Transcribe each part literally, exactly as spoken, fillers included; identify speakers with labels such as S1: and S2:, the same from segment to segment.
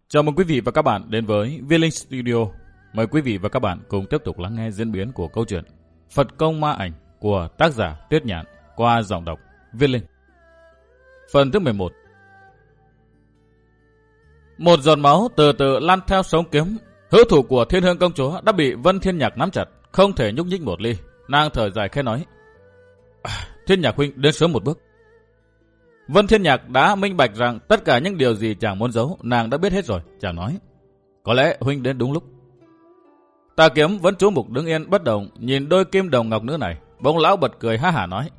S1: Chào mừng quý vị và các bạn đến với Viết Linh Studio. Mời quý vị và các bạn cùng tiếp tục lắng nghe diễn biến của câu chuyện Phật Công Ma Ảnh của tác giả Tuyết Nhạn qua giọng đọc Viết Linh. Phần thứ mười một. Một giọt máu từ từ lan theo sống kiếm. Hữu thủ của Thiên Hương công chúa đã bị Vân Thiên Nhạc nắm chặt, không thể nhúc nhích một ly. Nàng thở dài khẽ nói: à, Thiên Nhạc huynh đến sớm một bước. Vân Thiên Nhạc đã minh bạch rằng tất cả những điều gì chàng muốn giấu, nàng đã biết hết rồi. Chàng nói: có lẽ huynh đến đúng lúc. Tà Kiếm vẫn chú mục đứng yên bất động, nhìn đôi kim đồng ngọc nữ này. Bỗng lão bật cười ha hả nói: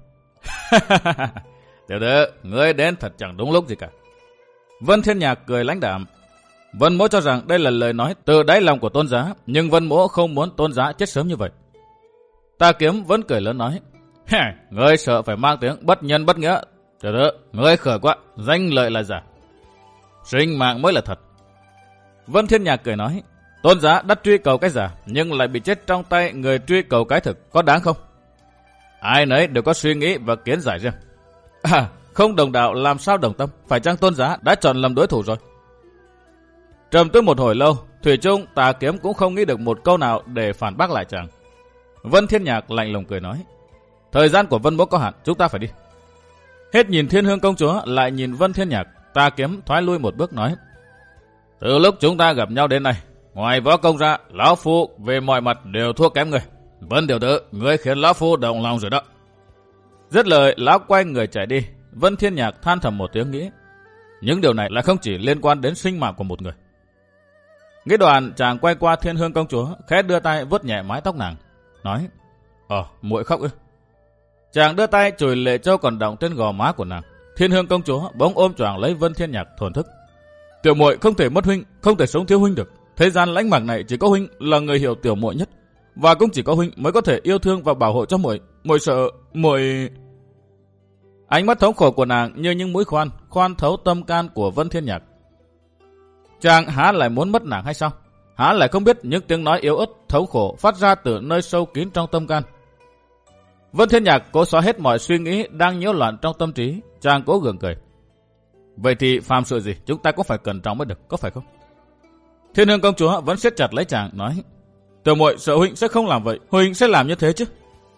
S1: tiểu tử, ngươi đến thật chẳng đúng lúc gì cả. Vân Thiên Nhạc cười lãnh đạm. Vân Mỗ cho rằng đây là lời nói từ đáy lòng của Tôn Giá, nhưng Vân Mỗ không muốn Tôn Giá chết sớm như vậy. Tà Kiếm vẫn cười lớn nói: ngươi sợ phải mang tiếng bất nhân bất nghĩa. Tiểu tử, ngươi khờ quá, danh lợi là giả, sinh mạng mới là thật. Vân Thiên Nhạc cười nói: Tôn Giá đã truy cầu cái giả, nhưng lại bị chết trong tay người truy cầu cái thực, có đáng không? Ai nấy đều có suy nghĩ và kiến giải riêng. À, không đồng đạo làm sao đồng tâm, phải chăng Tôn Giá đã chọn lầm đối thủ rồi? Trầm tư một hồi lâu, thủy chung Tà Kiếm cũng không nghĩ được một câu nào để phản bác lại chàng. Vân Thiên Nhạc lạnh lùng cười nói: thời gian của Vân Mỗ có hạn, chúng ta phải đi. Hết nhìn Thiên Hương công chúa, lại nhìn Vân Thiên Nhạc, Tà Kiếm thoái lui một bước nói: từ lúc chúng ta gặp nhau đến nay, ngoài võ công ra, lão phu về mọi mặt đều thua kém người. Vân tiểu tử, ngươi khiến lão phu động lòng rồi đó. Dứt lời, lão quay người chạy đi. Vân Thiên Nhạc than thầm một tiếng nghĩ: những điều này lại không chỉ liên quan đến sinh mạng của một người. Nghĩ đoạn, chàng quay qua Thiên Hương công chúa, khẽ đưa tay vuốt nhẹ mái tóc nàng, nói: Ờ, muội khóc ư? Chàng đưa tay chùi lệ châu còn đọng trên gò má của nàng. Thiên Hương công chúa bỗng ôm choàng lấy Vân Thiên Nhạc thổn thức: tiểu muội không thể mất huynh, không thể sống thiếu huynh được. Thế gian lãnh mạc này chỉ có huynh là người hiểu tiểu muội nhất, và cũng chỉ có huynh mới có thể yêu thương và bảo hộ cho muội. Muội sợ, muội... Ánh mắt thống khổ của nàng như những mũi khoan, khoan thấu tâm can của Vân Thiên Nhạc. Chàng há lại muốn mất nàng hay sao? Há lại không biết những tiếng nói yếu ớt, thống khổ phát ra từ nơi sâu kín trong tâm can. Vân Thiên Nhạc cố xóa hết mọi suy nghĩ đang nhiễu loạn trong tâm trí. Chàng cố gượng cười: vậy thì phàm sự gì chúng ta cũng phải cẩn trọng mới được, có phải không? Thiên Hương công chúa vẫn siết chặt lấy chàng, nói: tiểu muội sợ huynh sẽ không làm vậy, huynh sẽ làm như thế chứ?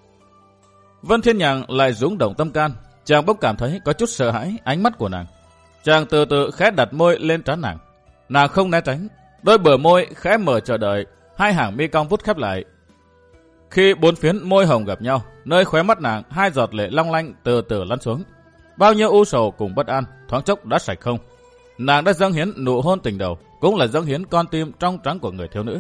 S1: Vân Thiên Nhạc lại rung động tâm can. Chàng bỗng cảm thấy có chút sợ hãi ánh mắt của nàng. Chàng từ từ khẽ đặt môi lên trán nàng. Nàng không né tránh, đôi bờ môi khẽ mở chờ đợi, hai hàng mi cong vút khép lại. Khi bốn phiến môi hồng gặp nhau, nơi khóe mắt nàng hai giọt lệ long lanh từ từ lăn xuống. Bao nhiêu u sầu cùng bất an thoáng chốc đã sạch không. Nàng đã dâng hiến nụ hôn tình đầu, cũng là dâng hiến con tim trong trắng của người thiếu nữ.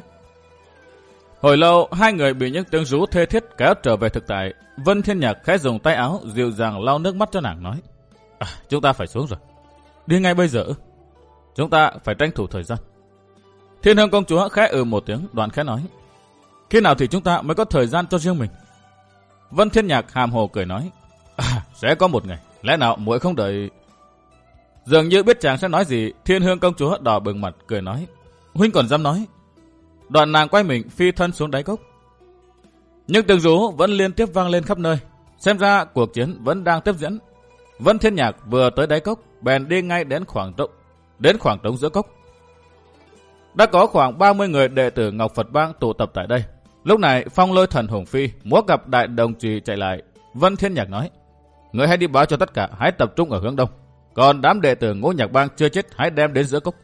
S1: Hồi lâu hai người bị những tiếng rú thê thiết kéo trở về thực tại. Vân Thiên Nhạc khẽ dùng tay áo dịu dàng lau nước mắt cho nàng, nói: à, chúng ta phải xuống rồi. Đi ngay bây giờ? Chúng ta phải tranh thủ thời gian. Thiên Hương công chúa khẽ ừ một tiếng, đoạn khẽ nói: khi nào thì chúng ta mới có thời gian cho riêng mình? Vân Thiên Nhạc hàm hồ cười nói: à, sẽ có một ngày, lẽ nào muội không đợi? Dường như biết chàng sẽ nói gì, Thiên Hương công chúa đỏ bừng mặt cười nói: huynh còn dám nói? Đoạn nàng quay mình phi thân xuống đáy cốc. Nhưng tiếng rú vẫn liên tiếp vang lên khắp nơi, xem ra cuộc chiến vẫn đang tiếp diễn. Vân Thiên Nhạc vừa tới đáy cốc, bèn đi ngay đến khoảng trống, đến khoảng trống giữa cốc. Đã có khoảng ba mươi người đệ tử Ngọc Phật Bang tụ tập tại đây. Lúc này Phong Lôi Thần Hùng Phi múa cặp đại đồng trì chạy lại. Vân Thiên Nhạc nói: người hãy đi báo cho tất cả hãy tập trung ở hướng đông, còn đám đệ tử Ngũ Nhạc Bang chưa chết hãy đem đến giữa cốc.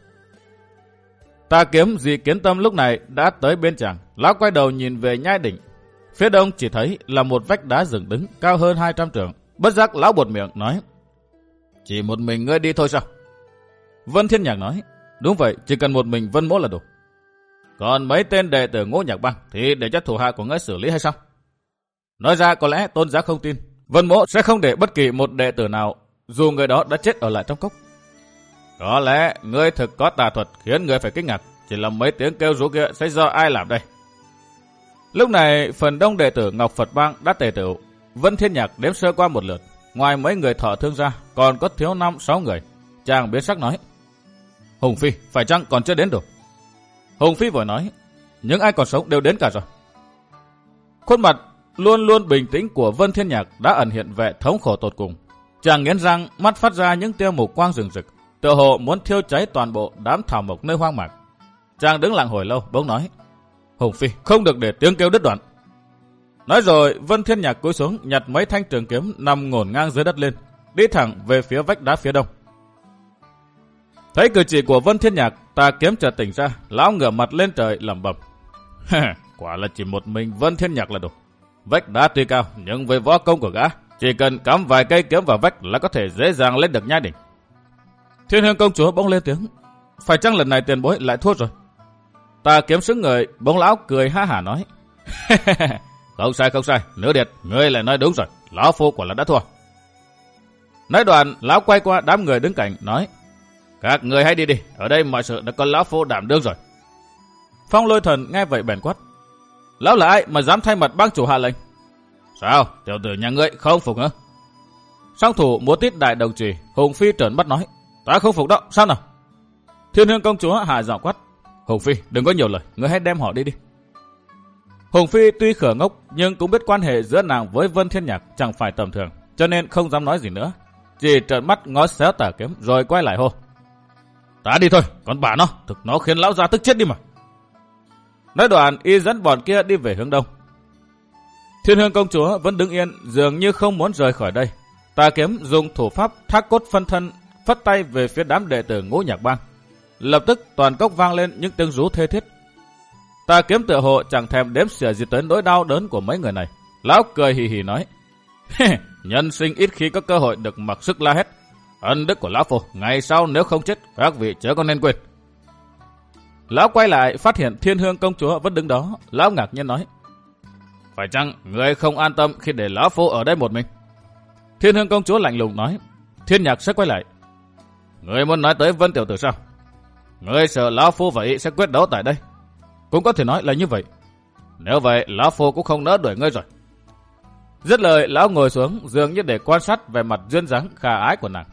S1: Tà Kiếm Dị Kiến Tâm lúc này đã tới bên chàng. Lão quay đầu nhìn về nhai đỉnh. Phía đông chỉ thấy là một vách đá dựng đứng cao hơn hai trăm trượng. Bất giác lão buột miệng nói: chỉ một mình ngươi đi thôi sao? Vân Thiên Nhạc nói: đúng vậy, chỉ cần một mình Vân Mỗ là đủ. Còn mấy tên đệ tử Ngũ Nhạc Bang thì để cho thủ hạ của ngươi xử lý hay sao? Nói ra có lẽ Tôn Giá không tin, Vân Mỗ sẽ không để bất kỳ một đệ tử nào, dù người đó đã chết, ở lại trong cốc. Có lẽ ngươi thực có tà thuật khiến người phải kinh ngạc. Chỉ là mấy tiếng kêu rú kia sẽ do ai làm đây? Lúc này phần đông đệ tử Ngọc Phật Bang đã tề tựu. Vân Thiên Nhạc đếm sơ qua một lượt, ngoài mấy người thọ thương ra còn có thiếu năm sáu người. Chàng biến sắc nói: Hùng Phi, phải chăng còn chưa đến đủ? Hùng Phi vội nói: những ai còn sống đều đến cả rồi. Khuôn mặt luôn luôn bình tĩnh của Vân Thiên Nhạc đã ẩn hiện vẻ thống khổ tột cùng. Chàng nghiến răng, mắt phát ra những tia mù quang rừng rực. tựa hồ muốn thiêu cháy toàn bộ đám thảo mộc nơi hoang mạc. Chàng đứng lặng hồi lâu, bỗng nói: Hùng Phi, không được để tiếng kêu đứt đoạn. Nói rồi, Vân Thiên Nhạc cúi xuống nhặt mấy thanh trường kiếm nằm ngổn ngang dưới đất lên, đi thẳng về phía vách đá phía đông. Thấy cử chỉ của Vân Thiên Nhạc, Tà Kiếm chợt tỉnh ra, lão ngửa mặt lên trời lẩm bẩm: Quả là chỉ một mình Vân Thiên Nhạc là đủ. Vách đá tuy cao, nhưng với võ công của gã, chỉ cần cắm vài cây kiếm vào vách là có thể dễ dàng lên được nhai đỉnh. Thiên Hương công chúa bỗng lên tiếng: Phải chăng lần này tiền bối lại thua rồi? Tà Kiếm sững người, bỗng lão cười ha hả nói: Không sai không sai, Nữ Điệt, ngươi lại nói đúng rồi, lão phu quả là đã thua. Nói đoạn, lão quay qua đám người đứng cạnh nói: Các người hãy đi đi, ở đây mọi sự đã có lão phu đảm đương rồi. Phong Lôi Thần nghe vậy bèn quát: Lão là ai mà dám thay mặt bang chủ hạ lệnh? Sao, tiểu tử nhà ngươi không phục hả? Song thủ múa tít đại đồng chùy, Hùng Phi trợn mắt nói: Ta không phục đó, sao nào? Thiên Hương công chúa hạ giọng quát: Hùng Phi, đừng có nhiều lời, ngươi hãy đem họ đi đi. Hùng Phi tuy khở ngốc nhưng cũng biết quan hệ giữa nàng với Vân Thiên Nhạc chẳng phải tầm thường, cho nên không dám nói gì nữa, chỉ trợn mắt ngó xéo Tà Kiếm rồi quay lại hô: Ta đi thôi, còn bà nó, thực nó khiến lão già tức chết đi mà. Nói đoạn y dẫn bọn kia đi về hướng đông. Thiên Hương công chúa vẫn đứng yên, dường như không muốn rời khỏi đây. Tà Kiếm dùng thủ pháp thác cốt phân thân, phất tay về phía đám đệ tử Ngũ Nhạc Bang. Lập tức toàn cốc vang lên những tiếng rú thê thiết. Tà Kiếm tựa hồ chẳng thèm đếm xỉa gì tới nỗi đau đớn của mấy người này. Lão cười hì hì nói: Nhân sinh ít khi có cơ hội được mặc sức la hét. Ân đức của lão phu, ngày sau nếu không chết, các vị chớ có nên quên. Lão quay lại phát hiện Thiên Hương công chúa vẫn đứng đó. Lão ngạc nhiên nói: Phải chăng người không an tâm khi để lão phu ở đây một mình? Thiên Hương công chúa lạnh lùng nói: Thiên Nhạc sẽ quay lại. Người muốn nói tới Vân tiểu tử sao? Người sợ lão phu và y sẽ quyết đấu tại đây? Cũng có thể nói là như vậy. Nếu vậy, lão phu cũng không nỡ đuổi ngươi rồi. Dứt lời, lão ngồi xuống dường như để quan sát về mặt duyên dáng khả ái của nàng.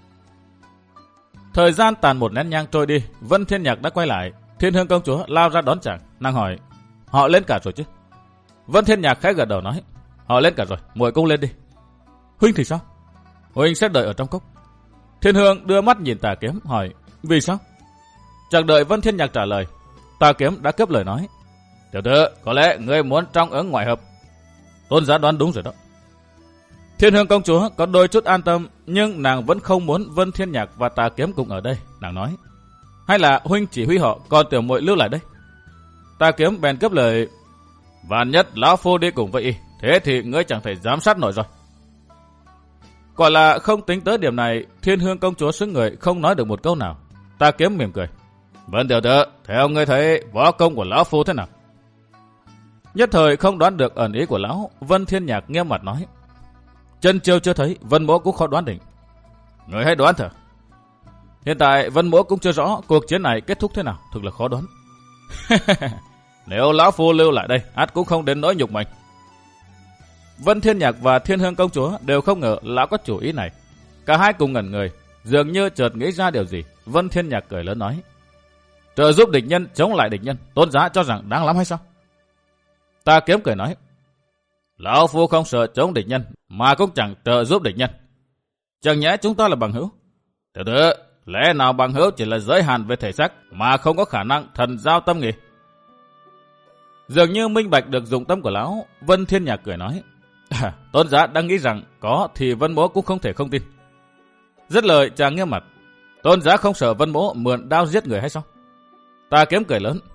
S1: Thời gian tàn một nén nhang trôi đi, Vân Thiên Nhạc đã quay lại. Thiên Hương công chúa lao ra đón chàng, nàng hỏi: Họ lên cả rồi chứ? Vân Thiên Nhạc khẽ gật đầu nói: Họ lên cả rồi, muội cũng lên đi. Huynh thì sao? Huynh sẽ đợi ở trong cốc. Thiên Hương đưa mắt nhìn Tà Kiếm hỏi: Vì sao? Chẳng đợi Vân Thiên Nhạc trả lời, Tà Kiếm đã cướp lời nói: Tiểu tử, có lẽ ngươi muốn trong ứng ngoại hợp. Tôn giá đoán đúng rồi đó. Thiên Hương công chúa có đôi chút an tâm, nhưng nàng vẫn không muốn Vân Thiên Nhạc và Tà Kiếm cùng ở đây. Nàng nói: Hay là huynh chỉ huy họ, còn tiểu muội lưu lại đây? Tà Kiếm bèn cướp lời: Vạn nhất lão phu đi cùng với y, thế thì ngươi chẳng thể giám sát nổi rồi. Quả là không tính tới điểm này, Thiên Hương công chúa sững người không nói được một câu nào. Tà Kiếm mỉm cười: Vân tiểu tử, theo ngươi thấy võ công của lão phu thế nào? Nhất thời không đoán được ẩn ý của lão, Vân Thiên Nhạc nghiêm mặt nói: Chân chiêu chưa thấy, Vân mỗ cũng khó đoán định. Người hãy đoán thử. Hiện tại Vân mỗ cũng chưa rõ cuộc chiến này kết thúc thế nào, thực là khó đoán. Nếu lão phu lưu lại đây, ắt cũng không đến nỗi nhục mình. Vân Thiên Nhạc và Thiên Hương công chúa đều không ngờ lão có chủ ý này. Cả hai cùng ngẩn người, dường như chợt nghĩ ra điều gì. Vân Thiên Nhạc cười lớn nói: Trợ giúp địch nhân chống lại địch nhân, tôn giá cho rằng đáng lắm hay sao? Tà Kiếm cười nói: Lão phu không sợ chống địch nhân, mà cũng chẳng trợ giúp địch nhân. Chẳng nhẽ chúng ta là bằng hữu? Tiểu tử, lẽ nào bằng hữu chỉ là giới hạn về thể xác, mà không có khả năng thần giao tâm nghỉ? Dường như minh bạch được dụng tâm của lão, Vân Thiên Nhạc cười nói: Tôn giá đang nghĩ rằng có thì Vân mỗ cũng không thể không tin. Dứt lời chàng nghiêm mặt: Tôn giá không sợ Vân mỗ mượn đao giết người hay sao? Tà Kiếm cười lớn: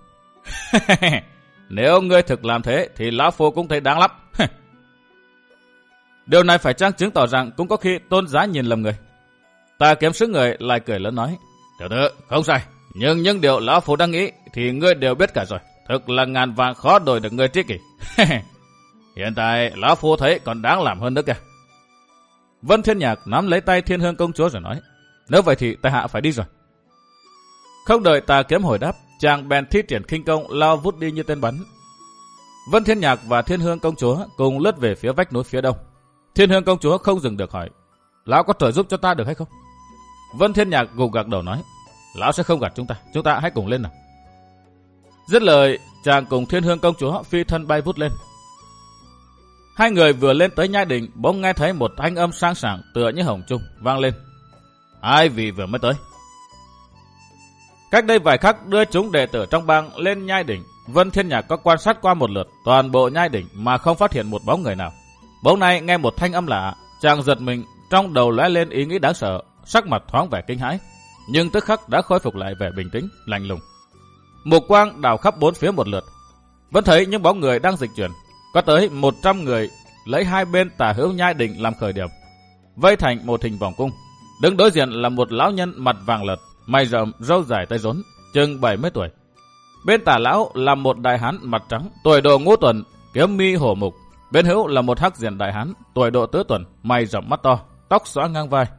S1: Nếu ngươi thực làm thế thì lão phu cũng thấy đáng lắm. Điều này phải chăng chứng tỏ rằng cũng có khi tôn giá nhìn lầm người? Tà Kiếm sững người lại cười lớn nói: Tiểu tử, không sai, nhưng những điều lão phu đang nghĩ thì ngươi đều biết cả rồi. Thực là ngàn vàng khó đổi được người tri kỷ. Hiện tại lão phu thấy còn đáng làm hơn nữa kìa. Vân Thiên Nhạc nắm lấy tay Thiên Hương công chúa rồi nói: Nếu vậy thì tại hạ phải đi rồi. Không đợi Tà Kiếm hồi đáp, chàng bèn thi triển khinh công lao vút đi như tên bắn. Vân Thiên Nhạc và Thiên Hương công chúa cùng lướt về phía vách núi phía đông. Thiên Hương công chúa không dừng được hỏi: Lão có trợ giúp cho ta được hay không? Vân Thiên Nhạc gục gật đầu nói: Lão sẽ không gạt chúng ta, chúng ta hãy cùng lên nào. Dứt lời, chàng cùng Thiên Hương công chúa phi thân bay vút lên. Hai người vừa lên tới nhai đình, bỗng nghe thấy một thanh âm sang sảng tựa như hồng trung vang lên: Ai vì vừa mới tới? Cách đây vài khắc đưa chúng đệ tử trong bang lên nhai đỉnh, Vân Thiên Nhạc có quan sát qua một lượt toàn bộ nhai đỉnh mà không phát hiện một bóng người nào. Bỗng nay nghe một thanh âm lạ, chàng giật mình, trong đầu lóe lên ý nghĩ đáng sợ, sắc mặt thoáng vẻ kinh hãi, nhưng tức khắc đã khôi phục lại vẻ bình tĩnh, lạnh lùng. Mục quang đảo khắp bốn phía một lượt, vẫn thấy những bóng người đang dịch chuyển, có tới một trăm người lấy hai bên tả hữu nhai đỉnh làm khởi điểm, vây thành một hình vòng cung. Đứng đối diện là một lão nhân mặt vàng lợt, mày rậm, râu dài tay rốn, chừng bảy mươi tuổi. Bên tả lão là một đại hán mặt trắng, tuổi độ ngũ tuần, kiếm mi hổ mục. Bên hữu là một hắc diện đại hán, tuổi độ tứ tuần, mày rậm mắt to, tóc xõa ngang vai.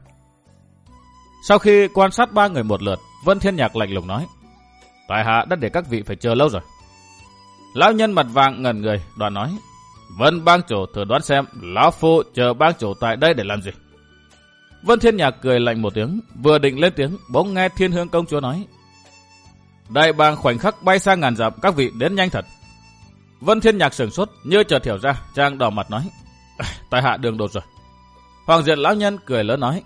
S1: Sau khi quan sát ba người một lượt, Vân Thiên Nhạc lạnh lùng nói: tại hạ đã để các vị phải chờ lâu rồi. Lão nhân mặt vàng ngẩn người, đoạn nói: Vân bang chủ thử đoán xem, lão phu chờ bang chủ tại đây để làm gì? Vân Thiên Nhạc cười lạnh một tiếng, vừa định lên tiếng, bỗng nghe Thiên Hương công chúa nói: đại bàng khoảnh khắc bay xa ngàn dặm, các vị đến nhanh thật. Vân Thiên Nhạc sửng sốt, như chợt hiểu ra, chàng đỏ mặt nói: tại hạ đường đột rồi. Hoàng diện lão nhân cười lớn nói: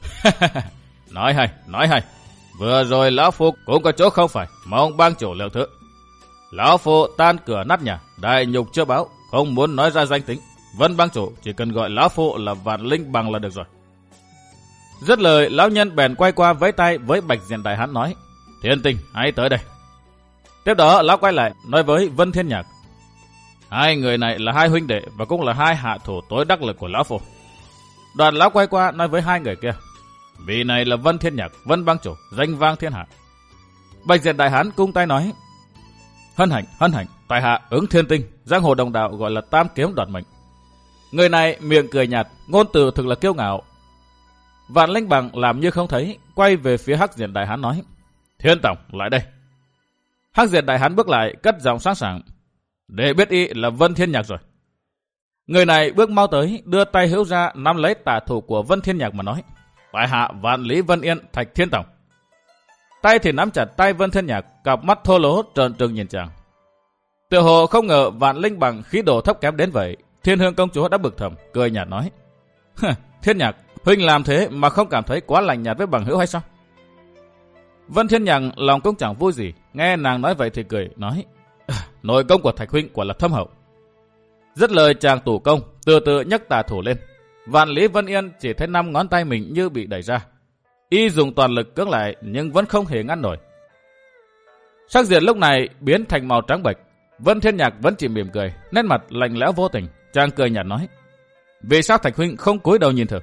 S1: nói hay, nói hay. Vừa rồi lão phu cũng có chỗ không phải, mong bang chủ lượng thứ. Lão phu tan cửa nát nhà, đại nhục chưa báo, không muốn nói ra danh tính. Vân bang chủ chỉ cần gọi lão phu là Vạn Linh Bằng là được rồi. Dứt lời, lão nhân bèn quay qua vẫy tay với bạch diện đại hán nói: Thiên Tinh, hãy tới đây. Tiếp đó lão quay lại nói với Vân Thiên Nhạc: hai người này là hai huynh đệ và cũng là hai hạ thủ tối đắc lực của lão phu. Đoạn lão quay qua nói với hai người kia: vị này là Vân Thiên Nhạc, Vân bang chủ, danh vang thiên hạ. Bạch diện đại hán cung tay nói: hân hạnh, hân hạnh, tại hạ ứng Thiên Tinh, giang hồ đồng đạo gọi là tam kiếm đoạt mệnh. Người này miệng cười nhạt, ngôn từ thực là kiêu ngạo. Vạn Linh Bằng làm như không thấy, quay về phía hắc diện đại hán nói: Thiên tổng, lại đây. Hắc diện đại hán bước lại, cất giọng sáng sảng: để biết y là Vân Thiên Nhạc rồi. Người này bước mau tới, đưa tay hữu ra nắm lấy tả thủ của Vân Thiên Nhạc mà nói: tại hạ Vạn Lý Vân Yên, Thạch Thiên tổng. Tay thì nắm chặt tay Vân Thiên Nhạc, cặp mắt thô lỗ trợn trừng nhìn chàng. Tựa hồ không ngờ Vạn Linh Bằng khí độ thấp kém đến vậy. Thiên Hương công chúa đã bực thầm, cười nhạt nói: Thiên Nhạc, huynh làm thế mà không cảm thấy quá lạnh nhạt với bằng hữu hay sao? Vân Thiên Nhạc lòng cũng chẳng vui gì, nghe nàng nói vậy thì cười nói: nội công của Thạch huynh quả là thâm hậu. Dứt lời chàng tủ công, từ từ nhấc tà thủ lên. Vạn Lý Vân Yên chỉ thấy năm ngón tay mình như bị đẩy ra. Y dùng toàn lực cưỡng lại nhưng vẫn không hề ngăn nổi. Sắc diện lúc này biến thành màu trắng bệch. Vân Thiên Nhạc vẫn chỉ mỉm cười, nét mặt lạnh lẽo vô tình. Chàng cười nhạt nói: vì sao Thạch huynh không cúi đầu nhìn thử?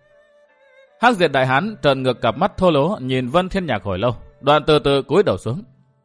S1: Hắc diện đại hán trợn ngược cặp mắt thô lỗ nhìn Vân Thiên Nhạc hồi lâu, đoạn từ từ cúi đầu xuống.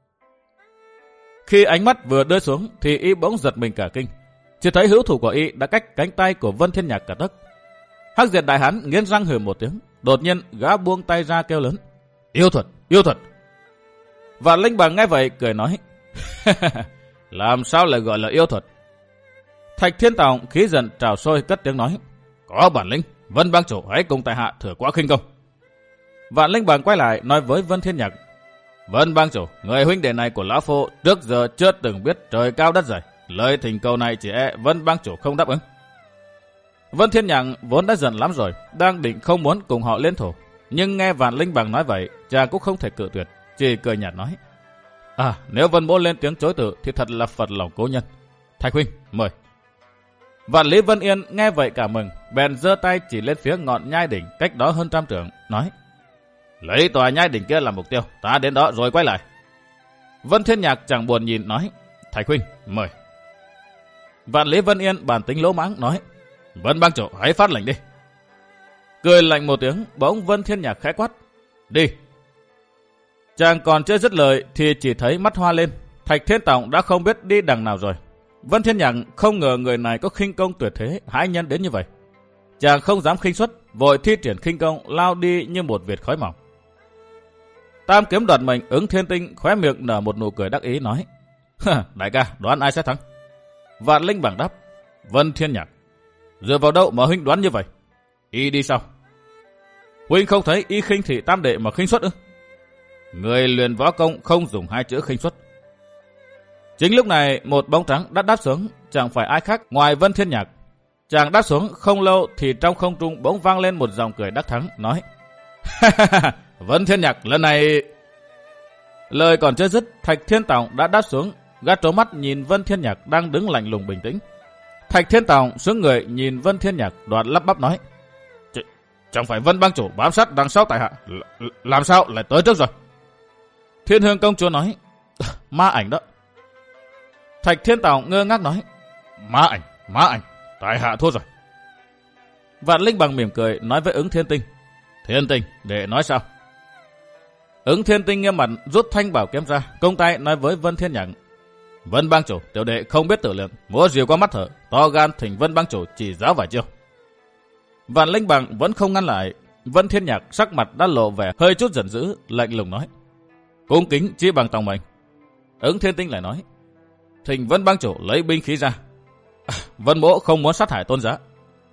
S1: Khi ánh mắt vừa đưa xuống thì y bỗng giật mình cả kinh, chỉ thấy hữu thủ của y đã cách cánh tay của Vân Thiên Nhạc cả tấc. Hắc diện đại hán nghiến răng hừ một tiếng, đột nhiên gã buông tay ra kêu lớn: yêu thuật, yêu thuật. Vạn Linh Bằng nghe vậy cười nói: làm sao lại gọi là yêu thuật? Thạch Thiên Tòng khí giận trào sôi cất tiếng nói: có bản lĩnh, Vân bang chủ hãy cùng tại hạ thử quá khinh công. Vạn Linh Bằng quay lại nói với Vân Thiên Nhạc: Vân bang chủ, người huynh đệ này của lão phu trước giờ chưa từng biết trời cao đất dày, lời thỉnh cầu này chỉ e Vân bang chủ không đáp ứng. Vân Thiên Nhạc vốn đã giận lắm rồi, đang định không muốn cùng họ liên thủ, nhưng nghe Vạn Linh Bằng nói vậy, chàng cũng không thể cự tuyệt, chỉ cười nhạt nói: à, nếu Vân mỗ lên tiếng chối từ thì thật là phật lòng cố nhân. Thạch huynh, mời. Vạn Lý Vân Yên nghe vậy cả mừng, bèn giơ tay chỉ lên phía ngọn nhai đỉnh cách đó hơn trăm trượng, nói: lấy tòa nhai đỉnh kia làm mục tiêu, ta đến đó rồi quay lại. Vân Thiên Nhạc chẳng buồn nhìn nói: Thạch huynh, mời. Vạn Lý Vân Yên bản tính lỗ mãng nói: Vân bang chủ hãy phát lệnh đi. Cười lạnh một tiếng, bỗng Vân Thiên Nhạc khẽ quát: đi. Chàng còn chưa dứt lời thì chỉ thấy mắt hoa lên, Thạch Thiên Tòng đã không biết đi đằng nào rồi. Vân Thiên Nhạc không ngờ người này có khinh công tuyệt thế hãi nhân đến như vậy. Chàng không dám khinh suất, vội thi triển khinh công lao đi như một vệt khói mỏng. Tam kiếm đoạt mệnh ứng Thiên Tinh khóe miệng nở một nụ cười đắc ý nói: đại ca, đoán ai sẽ thắng? Vạn Linh Bằng đáp: Vân Thiên Nhạc. Dựa vào đâu mà huynh đoán như vậy? Y đi sao? Huynh không thấy y khinh thị tam đệ mà khinh suất ư? Người luyện võ công không dùng hai chữ khinh suất. Chính lúc này một bóng trắng đã đáp xuống, chẳng phải ai khác ngoài Vân Thiên Nhạc. Chàng đáp xuống không lâu thì trong không trung bỗng vang lên một dòng cười đắc thắng, nói: Vân Thiên Nhạc lần này... Lời còn chưa dứt, Thạch Thiên Tòng đã đáp xuống, gã trố mắt nhìn Vân Thiên Nhạc đang đứng lạnh lùng bình tĩnh. Thạch Thiên Tòng xuống người nhìn Vân Thiên Nhạc, đoạn lắp bắp nói: Ch chẳng phải Vân bang chủ bám sát đằng sau tại hạ, L làm sao lại tới trước rồi? Thiên Hương công chúa nói: Ma ảnh đó. Thạch Thiên Tòng ngơ ngác nói: Ma ảnh, ma ảnh, tại hạ thua rồi. Vạn Linh Bằng mỉm cười nói với Ứng Thiên Tinh: Thiên Tinh, để nói sao? Ứng Thiên Tinh nghiêm mặt rút thanh bảo kiếm ra, công tay nói với Vân Thiên Nhạc: Vân bang chủ, tiểu đệ không biết tự lượng, múa rìu qua mắt thở, to gan thỉnh Vân bang chủ chỉ giáo vài chiêu. Vạn Linh Bằng vẫn không ngăn lại. Vân Thiên Nhạc sắc mặt đã lộ vẻ hơi chút giận dữ, lạnh lùng nói: Cung kính chỉ bằng tòng mệnh. Ứng Thiên Tinh lại nói: Thỉnh Vân bang chủ lấy binh khí ra. À, Vân mỗ không muốn sát hại tôn giá.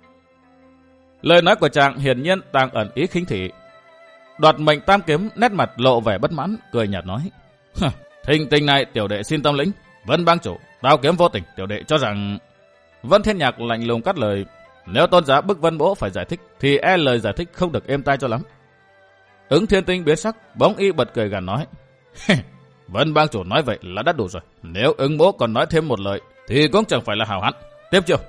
S1: Lời nói của chàng hiển nhiên tàng ẩn ý khinh thị. Đoạt mệnh tam kiếm nét mặt lộ vẻ bất mãn, cười nhạt nói: Thình tình này tiểu đệ xin tâm lĩnh. Vân bang chủ, đao kiếm vô tình, tiểu đệ cho rằng... Vân Thiên Nhạc lạnh lùng cắt lời: Nếu tôn giá bức Vân mỗ phải giải thích, thì e lời giải thích không được êm tai cho lắm. Ứng Thiên Tinh biến sắc, bỗng y bật cười gằn nói: Vân bang chủ nói vậy là đã đủ rồi. Nếu ứng mỗ còn nói thêm một lời, thì cũng chẳng phải là hào hán. Tiếp chiêu.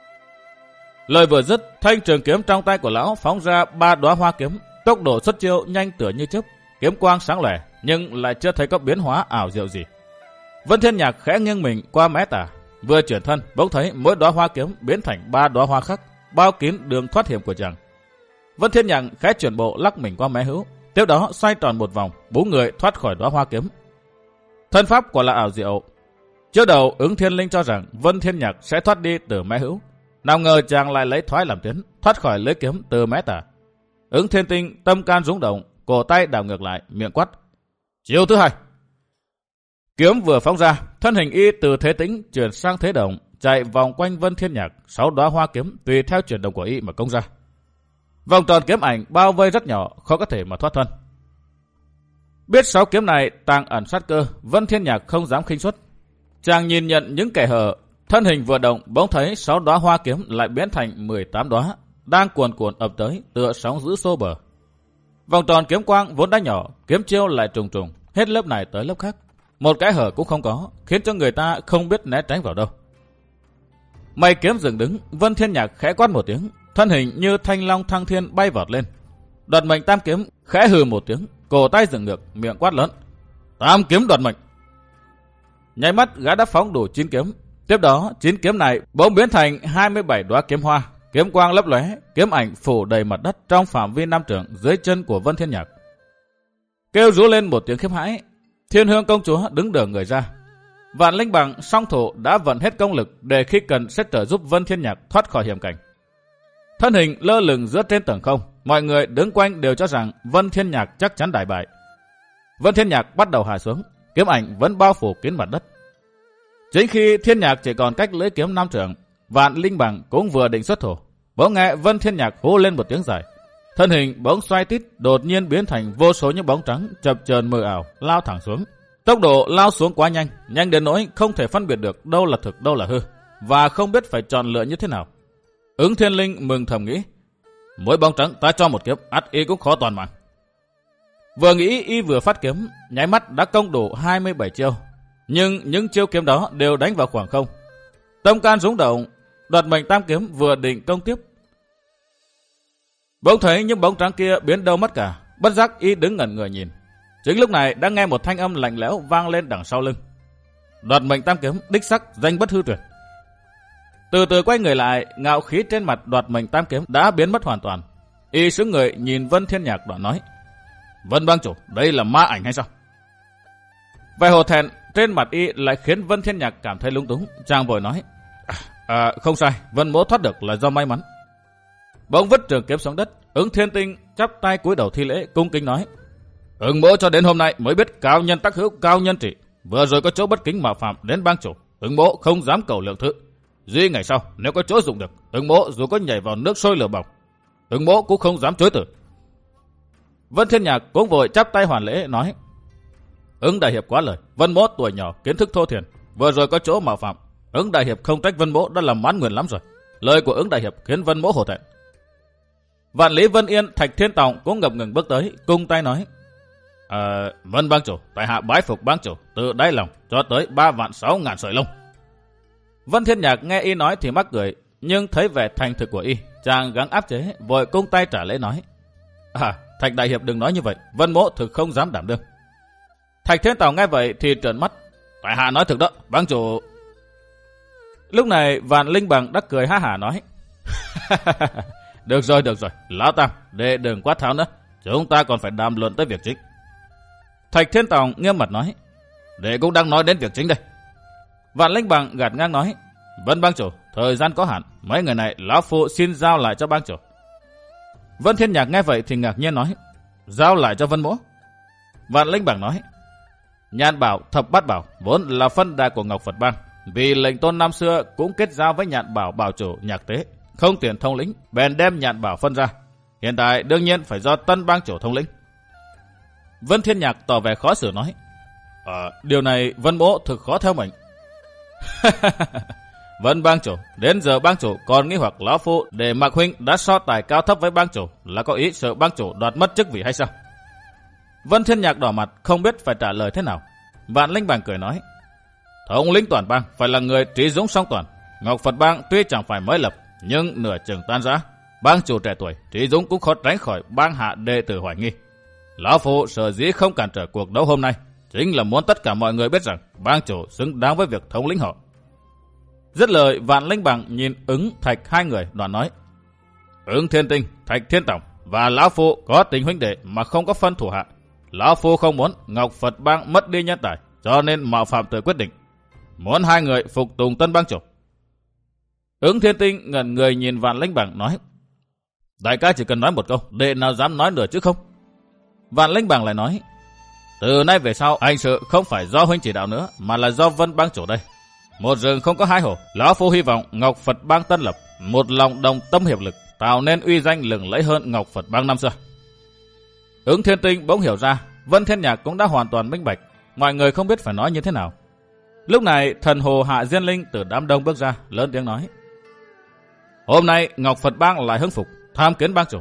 S1: Lời vừa dứt, thanh trường kiếm trong tay của lão phóng ra ba đóa hoa kiếm, tốc độ xuất chiêu nhanh tựa như chớp, kiếm quang sáng lòe, nhưng lại chưa thấy có biến hóa ảo diệu gì. Vân Thiên Nhạc khẽ nghiêng mình qua mé tả, vừa chuyển thân, bỗng thấy mỗi đóa hoa kiếm biến thành ba đóa hoa khác, bao kín đường thoát hiểm của chàng. Vân Thiên Nhạc khẽ chuyển bộ lắc mình qua mé hữu, tiếp đó xoay tròn một vòng, bốn người thoát khỏi đóa hoa kiếm. Thân pháp quả là ảo diệu. Trước đầu Ứng Thiên Linh cho rằng Vân Thiên Nhạc sẽ thoát đi từ mé hữu, nào ngờ chàng lại lấy thoái làm tiến, thoát khỏi lưới kiếm từ mé tả. Ứng Thiên Tinh tâm can rung động, cổ tay đảo ngược lại, miệng quát: Chiêu thứ hai. Kiếm vừa phóng ra, thân hình y từ thế tĩnh chuyển sang thế động, chạy vòng quanh Vân Thiên Nhạc, sáu đóa hoa kiếm tùy theo chuyển động của y mà công ra. Vòng tròn kiếm ảnh bao vây rất nhỏ, khó có thể mà thoát thân. Biết sáu kiếm này tàng ẩn sát cơ, Vân Thiên Nhạc không dám khinh suất. Chàng nhìn nhận những kẻ hở, thân hình vừa động, bỗng thấy sáu đóa hoa kiếm lại biến thành mười tám đóa, đang cuồn cuộn ập tới, tựa sóng dữ xô bờ. Vòng tròn kiếm quang vốn đã nhỏ, kiếm chiêu lại trùng trùng, hết lớp này tới lớp khác, một cái hở cũng không có, khiến cho người ta không biết né tránh vào đâu. Mây kiếm dừng đứng, Vân Thiên Nhạc khẽ quát một tiếng, thân hình như thanh long thăng thiên bay vọt lên. Đoạt mệnh tam kiếm khẽ hừ một tiếng, cổ tay dựng ngược, miệng quát lớn: Tam kiếm đoạt mệnh. Nháy mắt gã đã phóng đủ chín kiếm, tiếp đó chín kiếm này bỗng biến thành hai mươi bảy đóa kiếm hoa, kiếm quang lấp lóe, kiếm ảnh phủ đầy mặt đất trong phạm vi năm trượng dưới chân của Vân Thiên Nhạc. Kêu rú lên một tiếng khiếp hãi, Thiên Hương công chúa đứng đờ người ra. Vạn Linh Bằng song thủ đã vận hết công lực để khi cần sẽ trợ giúp Vân Thiên Nhạc thoát khỏi hiểm cảnh. Thân hình lơ lửng giữa trên tầng không, mọi người đứng quanh đều cho rằng Vân Thiên Nhạc chắc chắn đại bại. Vân Thiên Nhạc bắt đầu hạ xuống, kiếm ảnh vẫn bao phủ kín mặt đất. Chính khi Thiên Nhạc chỉ còn cách lưỡi kiếm năm trượng, Vạn Linh Bằng cũng vừa định xuất thủ, bỗng nghe Vân Thiên Nhạc hô lên một tiếng dài, thân hình bỗng xoay tít, đột nhiên biến thành vô số những bóng trắng chập chờn mờ ảo lao thẳng xuống. Tốc độ lao xuống quá nhanh, nhanh đến nỗi không thể phân biệt được đâu là thực đâu là hư, và không biết phải chọn lựa như thế nào. Ứng Thiên Linh mừng thầm nghĩ: Mỗi bóng trắng ta cho một kiếm, ắt y cũng khó toàn mạng. Vừa nghĩ y vừa phát kiếm, nháy mắt đã công đủ hai mươi bảy chiêu, nhưng những chiêu kiếm đó đều đánh vào khoảng không. Tâm can rung động, đoạt mệnh tam kiếm vừa định công tiếp, bỗng thấy những bóng trắng kia biến đâu mất cả, bất giác y đứng ngẩn người nhìn. Chính lúc này đã nghe một thanh âm lạnh lẽo vang lên đằng sau lưng: Đoạt mệnh tam kiếm đích sắc danh bất hư truyền. Từ từ quay người lại, ngạo khí trên mặt đoạt mệnh tam kiếm đã biến mất hoàn toàn. Y sững người nhìn Vân Thiên Nhạc đoạn nói: Vân bang chủ, đây là ma ảnh hay sao? Vài hồ thẹn trên mặt y lại khiến Vân Thiên Nhạc cảm thấy lung túng. Chàng vội nói: À, à không sai, Vân mỗ thoát được là do may mắn. Bỗng vứt trường kiếm xuống đất, Ứng Thiên Tinh chắp tay cúi đầu thi lễ, cung kính nói: Ứng mỗ cho đến hôm nay mới biết cao nhân tác hữu, cao nhân trị. Vừa rồi có chỗ bất kính mạo phạm đến bang chủ, Ứng mỗ không dám cầu lượng thứ. Duy ngày sau nếu có chỗ dụng được, Ứng mỗ dù có nhảy vào nước sôi lửa bỏng, Ứng mỗ cũng không dám chối từ. Vân Thiên Nhạc cũng vội chắp tay hoàn lễ nói: Ứng đại hiệp quá lời, Vân mỗ tuổi nhỏ kiến thức thô thiển, vừa rồi có chỗ mạo phạm, Ứng đại hiệp không trách Vân mỗ đã làm mãn nguyện lắm rồi. Lời của Ứng đại hiệp khiến Vân mỗ hổ thẹn. Vạn Lý Vân Yên, Thạch Thiên Tòng cũng ngập ngừng bước tới, cung tay nói: À, vâng bang chủ, tại hạ bái phục bang chủ từ đáy lòng cho tới ba vạn sáu ngàn sợi lông. Vân Thiên Nhạc nghe y nói thì mắc cười, nhưng thấy vẻ thành thực của y, chàng gắng áp chế, vội cung tay trả lễ nói: À, Thạch đại hiệp đừng nói như vậy, Vân mỗ thực không dám đảm đương. Thạch Thiên Tòng nghe vậy thì trợn mắt: Tại hạ nói thực đó, bang chủ. Lúc này Vạn Linh Bằng đắc cười ha hả nói: Được rồi, được rồi, lão tam, đệ đừng quát tháo nữa, chúng ta còn phải đàm luận tới việc chính. Thạch Thiên Tòng nghiêm mặt nói: Đệ cũng đang nói đến việc chính đây. Vạn Linh Bằng gạt ngang nói: Vân bang chủ, thời gian có hạn, mấy người này lão phu xin giao lại cho bang chủ. Vân Thiên Nhạc nghe vậy thì ngạc nhiên nói: Giao lại cho Vân mỗ? Vạn Linh Bằng nói: Nhạn bảo, thập bát bảo vốn là phân đà của Ngọc Phật Bang, vì lệnh tôn năm xưa cũng kết giao với Nhạn bảo bảo chủ Nhạc Tế, không tuyển thống lĩnh, bèn đem Nhạn bảo phân ra. Hiện tại đương nhiên phải do tân bang chủ thống lĩnh. Vân Thiên Nhạc tỏ vẻ khó xử nói: Ờ, điều này Vân mỗ thực khó theo mệnh. Vân bang chủ, đến giờ bang chủ còn nghi hoặc lão phu để Mạc huynh đã so tài cao thấp với bang chủ là có ý sợ bang chủ đoạt mất chức vị hay sao? Vân Thiên Nhạc đỏ mặt không biết phải trả lời thế nào. Vạn Linh Bằng cười nói: Thống lĩnh toàn bang phải là người trí dũng song toàn. Ngọc Phật Bang tuy chẳng phải mới lập, nhưng nửa chừng tan rã. Bang chủ trẻ tuổi trí dũng cũng khó tránh khỏi bang hạ đệ tử hoài nghi. Lão phu sở dĩ không cản trở cuộc đấu hôm nay chính là muốn tất cả mọi người biết rằng bang chủ xứng đáng với việc thống lĩnh họ. Dứt lời, Vạn Linh Bằng nhìn Ứng, Thạch hai người đoạn nói: Ứng Thiên Tinh, Thạch Thiên Tòng và lão phu có tình huynh đệ mà không có phân thủ hạ. Lão phu không muốn Ngọc Phật Bang mất đi nhân tài, cho nên mạo phạm tự quyết định, muốn hai người phục tùng tân bang chủ. Ứng Thiên Tinh ngẩn người nhìn Vạn Linh Bằng nói: Đại ca chỉ cần nói một câu, đệ nào dám nói nửa chứ không? Vạn Linh Bằng lại nói: Từ nay về sau hành sự không phải do huynh chỉ đạo nữa, mà là do Vân bang chủ đây. Một rừng không có hai hổ, lão phu hy vọng Ngọc Phật Bang tân lập một lòng đồng tâm hiệp lực, tạo nên uy danh lừng lẫy hơn Ngọc Phật Bang năm xưa. Ứng Thiên Tinh bỗng hiểu ra, Vân Thiên Nhạc cũng đã hoàn toàn minh bạch, mọi người không biết phải nói như thế nào. Lúc này thần hồ Hạ Diên Linh từ đám đông bước ra, lớn tiếng nói: Hôm nay Ngọc Phật Bang lại hưng phục, tham kiến bang chủ.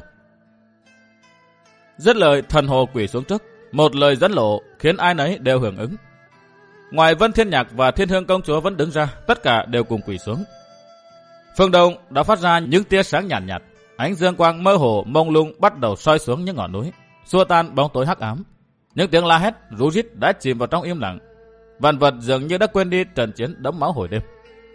S1: Dứt lời, thần hồ quỳ xuống trước, một lời dẫn lộ khiến ai nấy đều hưởng ứng. Ngoài Vân Thiên Nhạc và Thiên Hương công chúa vẫn đứng ra, tất cả đều cùng quỳ xuống. Phương đông đã phát ra những tia sáng nhàn nhạt, nhạt, ánh dương quang mơ hồ mông lung bắt đầu soi xuống những ngọn núi, xua tan bóng tối hắc ám. Những tiếng la hét rú rít đã chìm vào trong im lặng, vạn vật dường như đã quên đi trận chiến đẫm máu hồi đêm.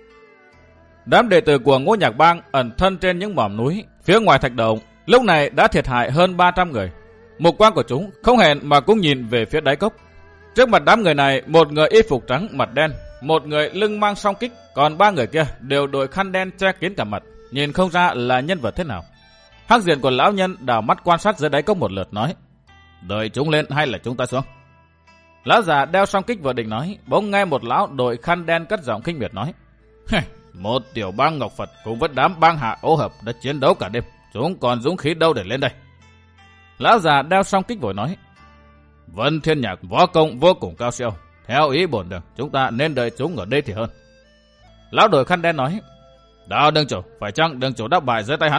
S1: Đám đệ tử của Ngũ Nhạc Bang ẩn thân trên những mỏm núi phía ngoài thạch động lúc này đã thiệt hại hơn ba trăm người. Mục quang của chúng không hẹn mà cũng nhìn về phía đáy cốc. Trước mặt đám người này, một người y phục trắng mặt đen, một người lưng mang song kích, còn ba người kia đều đội khăn đen che kín cả mặt, nhìn không ra là nhân vật thế nào. Hắc diện của lão nhân đảo mắt quan sát dưới đáy cốc một lượt nói: Đợi chúng lên hay là chúng ta xuống? Lão già đeo song kích vừa định nói, bỗng nghe một lão đội khăn đen cất giọng khinh miệt nói: Một tiểu bang Ngọc Phật cùng với đám bang hạ ô hợp đã chiến đấu cả đêm, chúng còn dũng khí đâu để lên đây? Lão già đeo song kích vội nói: Vân Thiên Nhạc võ công vô cùng cao siêu, theo ý bổn đường chúng ta nên đợi chúng ở đây thì hơn. Lão đội khăn đen nói: Đạo đường chủ, phải chăng đường chủ đã bại dưới tay hắn?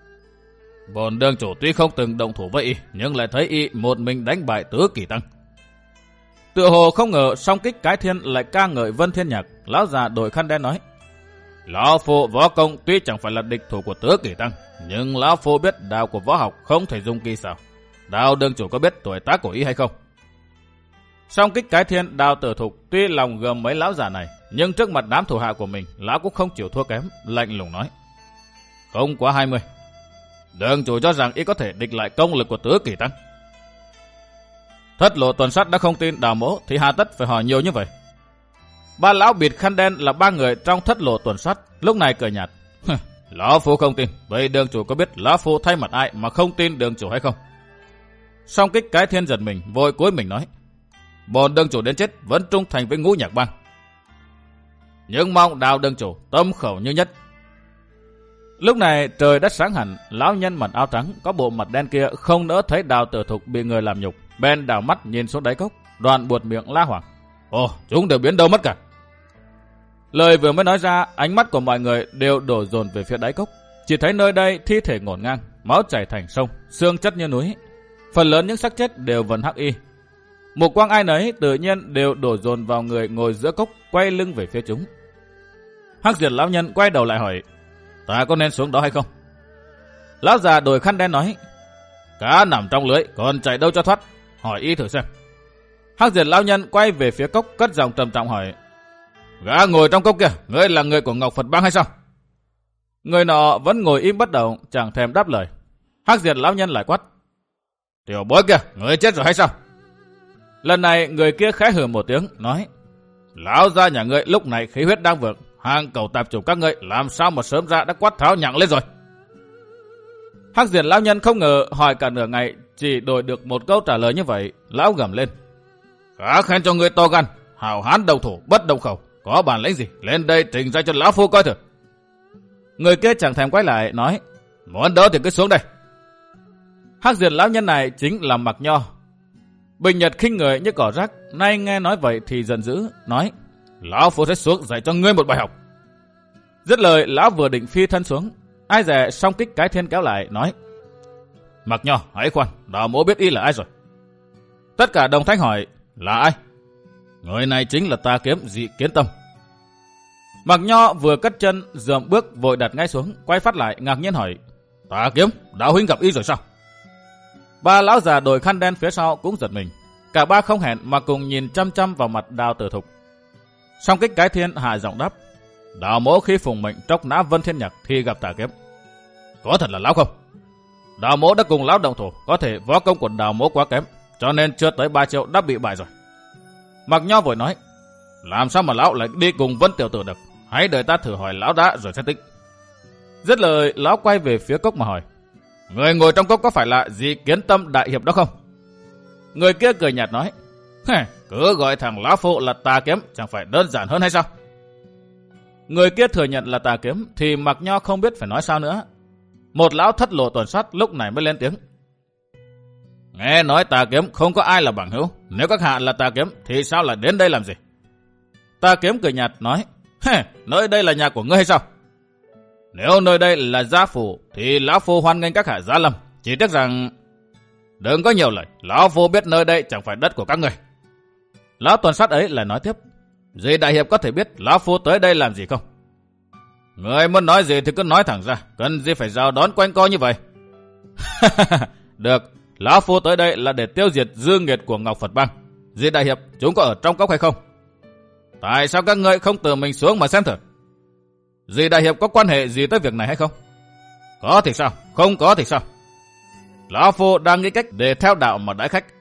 S1: Bổn đường chủ tuy không từng động thủ với y, nhưng lại thấy y một mình đánh bại Tứ Kỳ Tăng. Tựa hồ không ngờ song kích cái thiên lại ca ngợi Vân Thiên Nhạc. Lão già đội khăn đen nói: Lão phu võ công tuy chẳng phải là địch thủ của Tứ Kỳ Tăng, nhưng lão phu biết đạo của võ học không thể dùng kỳ xảo. Đạo đường chủ có biết tuổi tác của y hay không? Song kích cái thiên Đào Tử Thục tuy lòng gầm mấy lão già này, nhưng trước mặt đám thủ hạ của mình, lão cũng không chịu thua kém, lạnh lùng nói: Không quá hai mươi. Đường chủ cho rằng y có thể địch lại công lực của Tứ Kỳ Tăng. Thất Lộ Tuần Sát đã không tin Đào mỗ thì hà tất phải hỏi nhiều như vậy. Ba lão bịt khăn đen là ba người trong Thất Lộ Tuần Sát, lúc này cười nhạt: Lão phu không tin, vậy đường chủ có biết lão phu thay mặt ai mà không tin đường chủ hay không? Song kích cái thiên giật mình, vội cúi mình nói: Bổn đường chủ đến chết vẫn trung thành với Ngũ Nhạc Bang. Nhưng mong Đào đường chủ tâm khẩu như nhất. Lúc này trời đất sáng hẳn, lão nhân mặc áo trắng có bộ mặt đen kia không nỡ thấy Đào Tử Thục bị người làm nhục, bèn đảo mắt nhìn xuống đáy cốc, đoạn buột miệng la hoảng: Ồ, chúng đều biến đâu mất cả. Lời vừa mới nói ra, ánh mắt của mọi người đều đổ dồn về phía đáy cốc. Chỉ thấy nơi đây thi thể ngổn ngang, máu chảy thành sông, xương chất như núi. Phần lớn những xác chết đều vẫn hắc y. Mục quang ai nấy tự nhiên đều đổ dồn vào người ngồi giữa cốc, quay lưng về phía chúng. Hắc Diệt lão nhân quay đầu lại hỏi, ta có nên xuống đó hay không? Lão già đội khăn đen nói, cá nằm trong lưới, còn chạy đâu cho thoát, hỏi y thử xem. Hắc Diệt lão nhân quay về phía cốc, cất giọng trầm trọng hỏi, gã ngồi trong cốc kia, ngươi là người của Ngọc Phật Bang hay sao? Người nọ vẫn ngồi im bất động, chẳng thèm đáp lời. Hắc Diệt lão nhân lại quát, tiểu bối kia, ngươi chết rồi hay sao? Lần này người kia khẽ hừ một tiếng, nói, lão gia nhà ngươi lúc này khí huyết đang vượng, hàng cầu tạp chủng các ngươi làm sao mà sớm ra đã quát tháo nhặng lên rồi. Hắc Diệt lão nhân không ngờ hỏi cả nửa ngày chỉ đổi được một câu trả lời như vậy. Lão gầm lên, khá khen cho ngươi to gan, hào hán đầu thủ bất động khẩu, có bản lĩnh gì lên đây trình ra cho lão phu coi thử. Người kia chẳng thèm quay lại, nói, muốn đỡ thì cứ xuống đây. Hắc Diệt lão nhân này chính là Mạc Nho. Bình Nhật khinh người như cỏ rác, nay nghe nói vậy thì giận dữ, nói, lão phu sẽ xuống dạy cho ngươi một bài học. Dứt lời, lão vừa định phi thân xuống, ai dè song kích cái thiên kéo lại, nói, Mạc Nho, hãy khoan, đạo mỗ biết y là ai rồi. Tất cả đồng thanh hỏi, là ai? Người này chính là Tà Kiếm Dị Kiến Tâm. Mạc Nho vừa cất chân, dậm bước vội đặt ngay xuống, quay phát lại ngạc nhiên hỏi, Tà Kiếm, đạo huynh gặp y rồi sao? Ba lão già đội khăn đen phía sau cũng giật mình. Cả ba không hẹn mà cùng nhìn chăm chăm vào mặt Đào Tử Thục. Song kích cái thiên hạ giọng đáp, đạo mỗ khi phùng mệnh tróc nã Vân Thiên Nhạc thì gặp Tà Kiếm. Có thật là lão không? Đạo mỗ đã cùng lão động thủ, có thể võ công của đạo mỗ quá kém, cho nên chưa tới ba triệu đã bị bại rồi. Mạc Nho vội nói, làm sao mà lão lại đi cùng Vân tiểu tử được? Hãy đợi ta thử hỏi lão đã rồi sẽ tính. Dứt lời, lão quay về phía cốc mà hỏi, người ngồi trong cốc có phải là Dị Kiến Tâm đại hiệp đó không? Người kia cười nhạt nói, cứ gọi thằng lão phụ là Tà Kiếm chẳng phải đơn giản hơn hay sao? Người kia thừa nhận là Tà Kiếm thì Mạc Nho không biết phải nói sao nữa. Một lão thất lộ tuần sát lúc này mới lên tiếng, nghe nói Tà Kiếm không có ai là bằng hữu, nếu các hạ là Tà Kiếm thì sao lại đến đây làm gì? Tà Kiếm cười nhạt nói, nơi đây là nhà của ngươi hay sao? Nếu nơi đây là gia phủ thì lão phu hoan nghênh các hạ giá lâm, chỉ tiếc rằng đừng có nhiều lời, lão phu biết nơi đây chẳng phải đất của các người. Lão tuần sát ấy lại nói tiếp, Dị đại hiệp có thể biết lão phu tới đây làm gì không? Người muốn nói gì thì cứ nói thẳng ra, cần gì phải rào đón quanh co như vậy? Được, lão phu tới đây là để tiêu diệt dư nghiệt của Ngọc Phật Bang. Dị đại hiệp, chúng có ở trong cốc hay không? Tại sao các ngươi không tự mình xuống mà xem thử? Dị đại hiệp có quan hệ gì tới việc này hay không? Có thì sao, không có thì sao? Lão phu đang nghĩ cách để theo đạo mà đãi khách.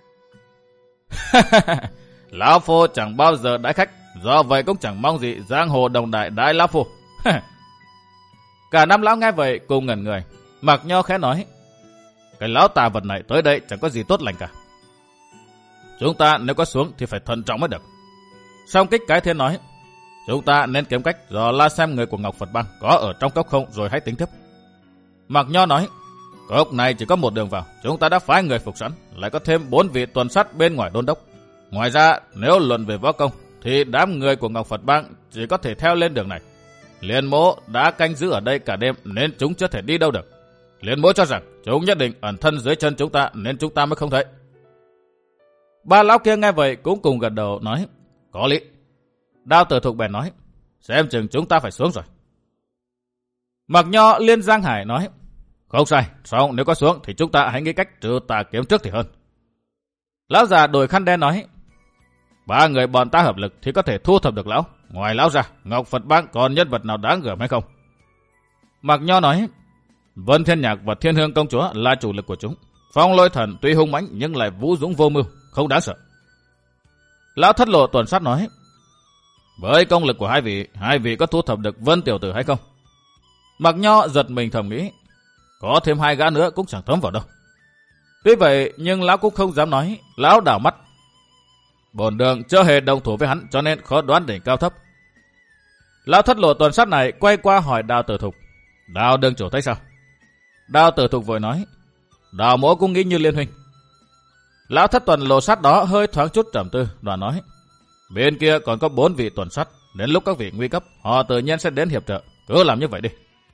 S1: Lão phu chẳng bao giờ đãi khách, do vậy cũng chẳng mong gì giang hồ đồng đại đãi lão phu. Cả năm lão nghe vậy cùng ngẩn người. Mạc Nho khẽ nói, cái lão tà vật này tới đây chẳng có gì tốt lành cả. Chúng ta nếu có xuống thì phải thận trọng mới được. Song kích cái thiên nói, chúng ta nên kiếm cách dò la xem người của Ngọc Phật Bang có ở trong cốc không rồi hãy tính tiếp. Mạc Nho nói, cốc này chỉ có một đường vào, chúng ta đã phái người phục sẵn, lại có thêm bốn vị tuần sát bên ngoài đôn đốc. Ngoài ra, nếu luận về võ công thì đám người của Ngọc Phật Bang chỉ có thể theo lên đường này. Liên mỗ đã canh giữ ở đây cả đêm nên chúng chưa thể đi đâu được. Liên mỗ cho rằng chúng nhất định ẩn thân dưới chân chúng ta nên chúng ta mới không thấy. Ba lão kia nghe vậy cũng cùng gật đầu nói, có lý. Đao Tử Thục bèn nói, xem chừng chúng ta phải xuống rồi. Mạc Nho liên Giang Hải nói, không sai, xong nếu có xuống thì chúng ta hãy nghĩ cách trừ Tà Kiếm trước thì hơn. Lão già đội khăn đen nói, ba người bọn ta hợp lực thì có thể thu thập được lão. Ngoài lão ra, Ngọc Phật Bang còn nhân vật nào đáng gờm hay không? Mạc Nho nói, Vân Thiên Nhạc và Thiên Hương Công Chúa là chủ lực của chúng. Phong Lôi Thần tuy hung mãnh nhưng lại vũ dũng vô mưu, không đáng sợ. Lão thất lộ tuần sát nói, với công lực của hai vị, hai vị có thu thập được Vân tiểu tử hay không? Mạc Nho giật mình thầm nghĩ, có thêm hai gã nữa cũng chẳng thấm vào đâu. Tuy vậy nhưng lão cũng không dám nói. Lão đảo mắt, bổn đường chưa hề đồng thủ với hắn cho nên khó đoán đỉnh cao thấp. Lão thất lộ tuần sát này quay qua hỏi Đào Tử Thục, Đào đường chủ thấy sao? Đào Tử Thục vội nói, Đào mỗ cũng nghĩ như Liên huynh. Lão thất tuần lộ sát đó hơi thoáng chút trầm tư, đoạn nói, bên kia còn có bốn vị tuần sát, đến lúc các vị nguy cấp họ tự nhiên sẽ đến hiệp trợ, cứ làm như vậy đi.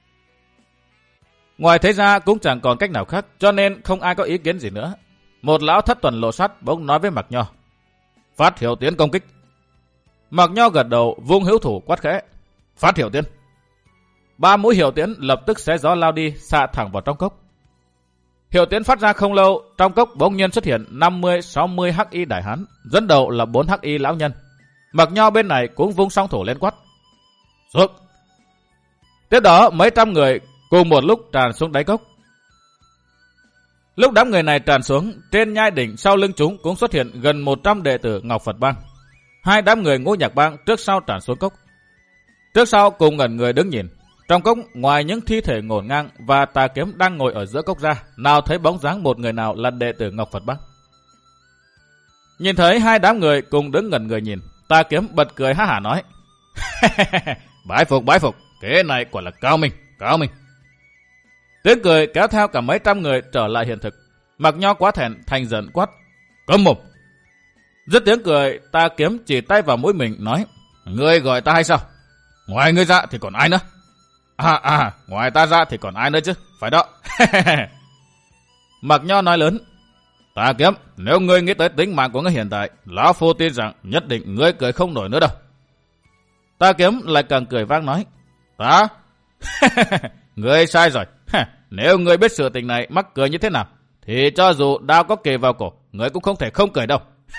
S1: Ngoài thế ra cũng chẳng còn cách nào khác, cho nên không ai có ý kiến gì nữa. Một lão thất tuần lộ sát bỗng nói với Mạc Nho, phát hiệu tiến công kích. Mạc Nho gật đầu, vung hữu thủ quát khẽ, phát hiệu tiến. Ba mũi hiệu tiến lập tức xé gió lao đi, xạ thẳng vào trong cốc. Hiệu tiến phát ra không lâu, trong cốc bỗng nhiên xuất hiện năm mươi sáu mươi hắc y đại hán, dẫn đầu là bốn hắc y lão nhân. Mạc Nho bên này cũng vung song thủ lên quát, xuống. Tiếp đó mấy trăm người cùng một lúc tràn xuống đáy cốc. Lúc đám người này tràn xuống, trên nhai đỉnh sau lưng chúng cũng xuất hiện gần một trăm đệ tử Ngọc Phật Bang. Hai đám người Ngũ Nhạc Bang trước sau tràn xuống cốc. Trước sau cùng ngẩn người đứng nhìn. Trong cốc, ngoài những thi thể ngổn ngang và Tà Kiếm đang ngồi ở giữa cốc ra, nào thấy bóng dáng một người nào là đệ tử Ngọc Phật Bang. Nhìn thấy hai đám người cùng đứng ngẩn người nhìn, Tà Kiếm bật cười ha hả nói, bái phục bái phục, kế này quả là cao minh, cao minh. Tiếng cười kéo theo cả mấy trăm người trở lại hiện thực. Mạc Nho quá thẹn thành giận quát, câm mồm. Dứt tiếng cười, Tà Kiếm chỉ tay vào mũi mình nói, ngươi gọi ta hay sao? Ngoài ngươi ra thì còn ai nữa? À à, ngoài ta ra thì còn ai nữa chứ, phải đó. Mạc Nho nói lớn, Tà Kiếm, nếu ngươi nghĩ tới tính mạng của ngươi hiện tại, lão phu tin rằng nhất định ngươi cười không nổi nữa đâu. Tà Kiếm lại càng cười vang nói, ta? Ngươi sai rồi. Nếu ngươi biết sự tình này mắc cười như thế nào, thì cho dù đao có kề vào cổ, ngươi cũng không thể không cười đâu.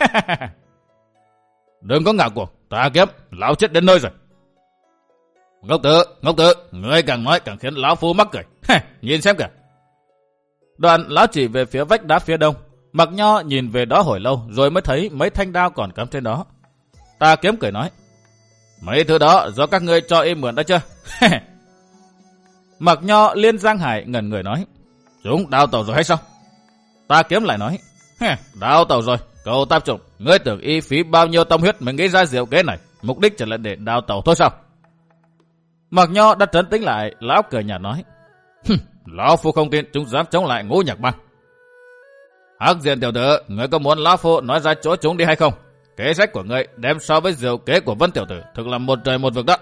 S1: Đừng có ngạo cuồng, Tà Kiếm, lão chết đến nơi rồi. Ngốc tử, ngốc tử, ngươi càng nói càng khiến lão phu mắc cười. Nhìn xem kìa. Đoạn lão chỉ về phía vách đá phía đông. Mạc Nho nhìn về đó hồi lâu rồi mới thấy mấy thanh đao còn cắm trên đó. Tà Kiếm cười nói, mấy thứ đó do các ngươi cho y mượn đã chưa? Mạc Nho liên Giang Hải ngẩn người nói, chúng đào tẩu rồi hay sao? Tà Kiếm lại nói, đào tẩu rồi, cậu Tam Trùng, ngươi tưởng y phí bao nhiêu tâm huyết mới nghĩ ra diệu kế này, mục đích chỉ là để đào tẩu thôi sao? Mạc Nho đã trấn tĩnh lại, lão cười nhạt nói, lão phu không tin chúng dám chống lại Ngũ Nhạc Bang. Hắc Diện tiểu tử, ngươi có muốn lão phu nói ra chỗ chúng đi hay không? Kế sách của ngươi đem so với diệu kế của Vân tiểu tử thực là một trời một vực đó.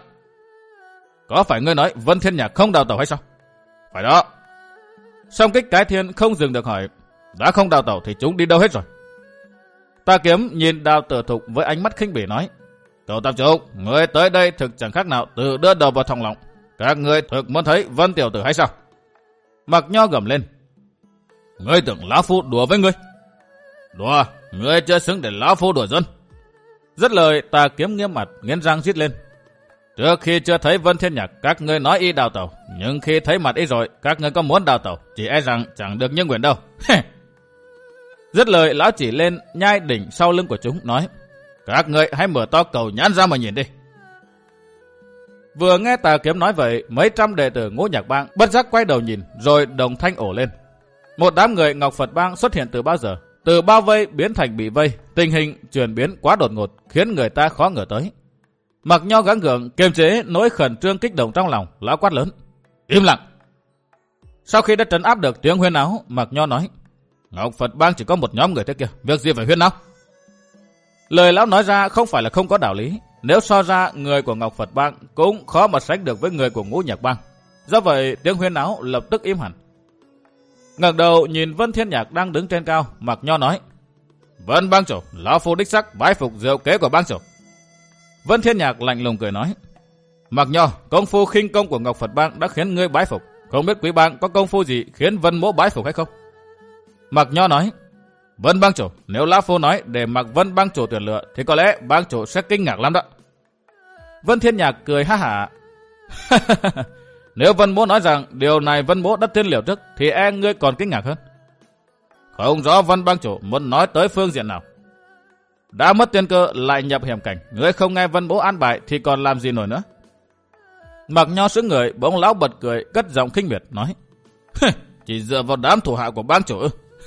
S1: Có phải ngươi nói Vân Thiên Nhạc không đào tẩu hay sao? Phải đó. Song Kích Cái Thiên không dừng được hỏi, đã không đào tẩu thì chúng đi đâu hết rồi? Tà Kiếm nhìn Đào Tử Thục với ánh mắt khinh bỉ nói, cậu Tam Trùng, ngươi tới đây thực chẳng khác nào tự đưa đầu vào thòng lọng. Các ngươi thực muốn thấy Vân tiểu tử hay sao? Mạc Nho gầm lên, ngươi tưởng lão phu đùa với ngươi? Đùa, ngươi chưa xứng để lão phu đùa dân. Dứt lời, Tà Kiếm nghiêm mặt nghiến răng rít lên, trước khi chưa thấy Vân Thiên Nhạc, các ngươi nói y đào tẩu, nhưng khi thấy mặt y rồi, các ngươi có muốn đào tẩu, chỉ e rằng chẳng được như nguyện đâu. Dứt lời, lão chỉ lên nhai đỉnh sau lưng của chúng nói, các ngươi hãy mở to cầu nhãn ra mà nhìn đi. Vừa nghe Tà Kiếm nói vậy, mấy trăm đệ tử Ngũ Nhạc Bang bất giác quay đầu nhìn, rồi đồng thanh ổ lên. Một đám người Ngọc Phật Bang xuất hiện từ bao giờ, từ bao vây biến thành bị vây, tình hình chuyển biến quá đột ngột, khiến người ta khó ngờ tới. Mạc Nho gắng gượng kiềm chế nỗi khẩn trương kích động trong lòng, lão quát lớn, im lặng. Sau khi đã trấn áp được tiếng huyên náo, Mạc Nho nói, Ngọc Phật Bang chỉ có một nhóm người thế kia, việc gì phải huyên náo? Lời lão nói ra không phải là không có đạo lý. Nếu so ra, người của Ngọc Phật Bang cũng khó mà sánh được với người của Ngũ Nhạc Bang. Do vậy, tiếng huyên náo lập tức im hẳn. Ngẩng đầu nhìn Vân Thiên Nhạc đang đứng trên cao, Mạc Nho nói, Vân Bang chủ, lão phu đích sắc bái phục diệu kế của bang chủ. Vân Thiên Nhạc lạnh lùng cười nói, Mạc Nho, công phu khinh công của Ngọc Phật Bang đã khiến ngươi bái phục, không biết quý bang có công phu gì khiến Vân mỗ bái phục hay không? Mạc Nho nói, Vân bang chủ, nếu lão phu nói để mặc Vân bang chủ tuyển lựa thì có lẽ bang chủ sẽ kinh ngạc lắm đó. Vân Thiên Nhạc cười ha hả. Nếu Vân mỗ nói rằng điều này Vân mỗ đã tiên liệu trước thì e ngươi còn kinh ngạc hơn. Không rõ Vân bang chủ muốn nói tới phương diện nào. Đã mất tiên cơ lại nhập hiểm cảnh, ngươi không nghe Vân mỗ an bài thì còn làm gì nổi nữa. Mạc Nho sững người, bỗng lão bật cười, cất giọng khinh miệt nói, chỉ dựa vào đám thủ hạ của bang chủ ư?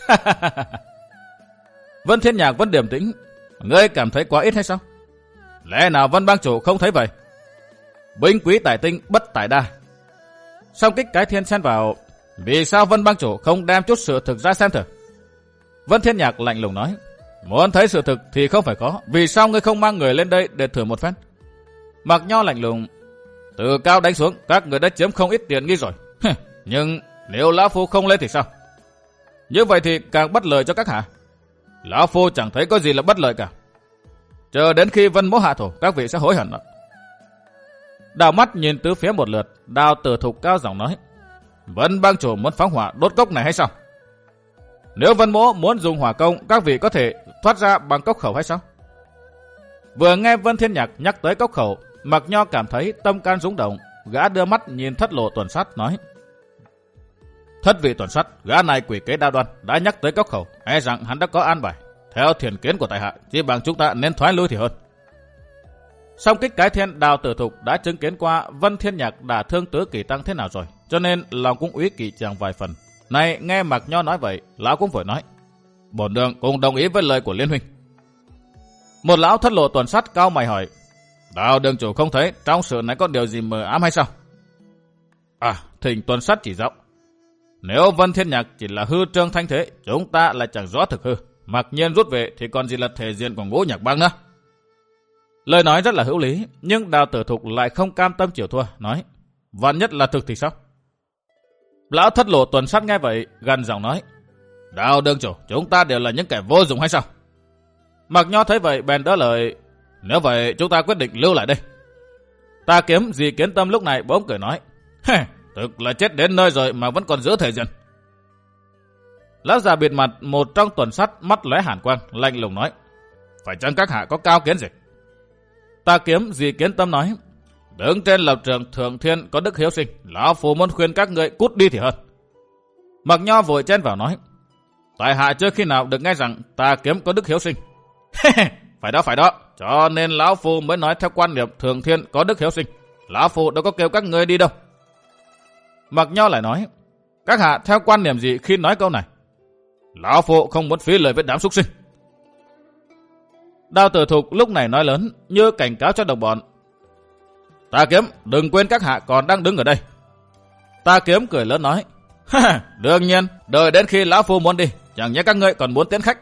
S1: Vân Thiên Nhạc vẫn điềm tĩnh, ngươi cảm thấy quá ít hay sao? Lẽ nào Vân bang chủ không thấy vậy? Binh quý tài tinh, bất tài đa. Song Kích Cái Thiên xen vào, vì sao Vân bang chủ không đem chút sự thực ra xem thử? Vân Thiên Nhạc lạnh lùng nói, muốn thấy sự thực thì không phải có, vì sao ngươi không mang người lên đây để thử một phen? Mạc Nho lạnh lùng, từ cao đánh xuống, các người đã chiếm không ít tiền nghi rồi. Nhưng nếu lão phu không lên thì sao? Như vậy thì càng bất lợi cho các hạ. Lão phu chẳng thấy có gì là bất lợi cả. chờ đến khi Vân Mỗ hạ thủ, các vị sẽ hối hận đó. Đảo mắt nhìn tứ phía một lượt, Đào Tử Thục cao giọng nói, Vân bang chủ muốn phóng hỏa đốt cốc này hay sao? Nếu Vân Mỗ muốn dùng hỏa công, các vị có thể thoát ra bằng cốc khẩu hay sao? Vừa nghe Vân Thiên Nhạc nhắc tới cốc khẩu, Mạc Nho cảm thấy tâm can rung động, gã đưa mắt nhìn Thất Lộ Tuần Sát nói, Thất vị tuần sát, gã này quỷ kế đa đoan, đã nhắc tới cốc khẩu, e rằng hắn đã có an bài. Theo thiền kiến của tại hạ, chỉ bằng chúng ta nên thoái lui thì hơn. Song Kích Cái Thiên Đào Tử Thục đã chứng kiến qua Vân Thiên Nhạc đả thương Tứ Kỳ Tăng thế nào rồi, cho nên lòng cũng úy kỵ chàng vài phần. Này nghe Mạc Nho nói vậy, lão cũng vội nói, bổn đường cùng đồng ý với lời của Liên huynh. Một lão Thất Lộ Tuần Sát cao mày hỏi, Đào đường chủ không thấy trong sự này có điều gì mờ ám hay sao? À, thỉnh tuần sát chỉ rõ. Nếu Vân Thiên Nhạc chỉ là hư trương thanh thế, chúng ta lại chẳng rõ thực hư. Mặc nhiên rút về thì còn gì là thể diện của Ngũ Nhạc Bang nữa. Lời nói rất là hữu lý, nhưng Đào Tử Thục lại không cam tâm chịu thua, nói, vạn nhất là thực thì sao? Lão Thất Lộ Tuần Sát nghe vậy, gần giọng nói, Đào đường chủ, chúng ta đều là những kẻ vô dụng hay sao? Mạc Nho thấy vậy bèn đỡ lời, nếu vậy chúng ta quyết định lưu lại đây. Tà Kiếm Dì Kiến Tâm lúc này bỗng cười nói, thực là chết đến nơi rồi mà vẫn còn giữ thể diện. Lão già bịt mặt một trong tuần sắt mắt lóe hàn quang, lạnh lùng nói, phải chăng các hạ có cao kiến gì? Tà Kiếm Dì Kiến Tâm nói, đứng trên lập trường thượng thiên có đức hiếu sinh, lão phu muốn khuyên các người cút đi thì hơn. Mạc Nho vội chen vào nói, tại hạ chưa khi nào được nghe rằng Tà Kiếm có đức hiếu sinh. Phải đó phải đó, cho nên lão phu mới nói theo quan niệm thượng thiên có đức hiếu sinh. Lão phu đâu có kêu các ngươi đi đâu. Mạc Nho lại nói, các hạ theo quan niệm gì khi nói câu này? Lão phu không muốn phí lời với đám súc sinh. Đào Tử Thục lúc này nói lớn như cảnh cáo cho đồng bọn, Tà Kiếm, đừng quên các hạ còn đang đứng ở đây. Tà Kiếm cười lớn nói, đương nhiên, đợi đến khi lão phu muốn đi, chẳng nhẽ các ngươi còn muốn tiến khách.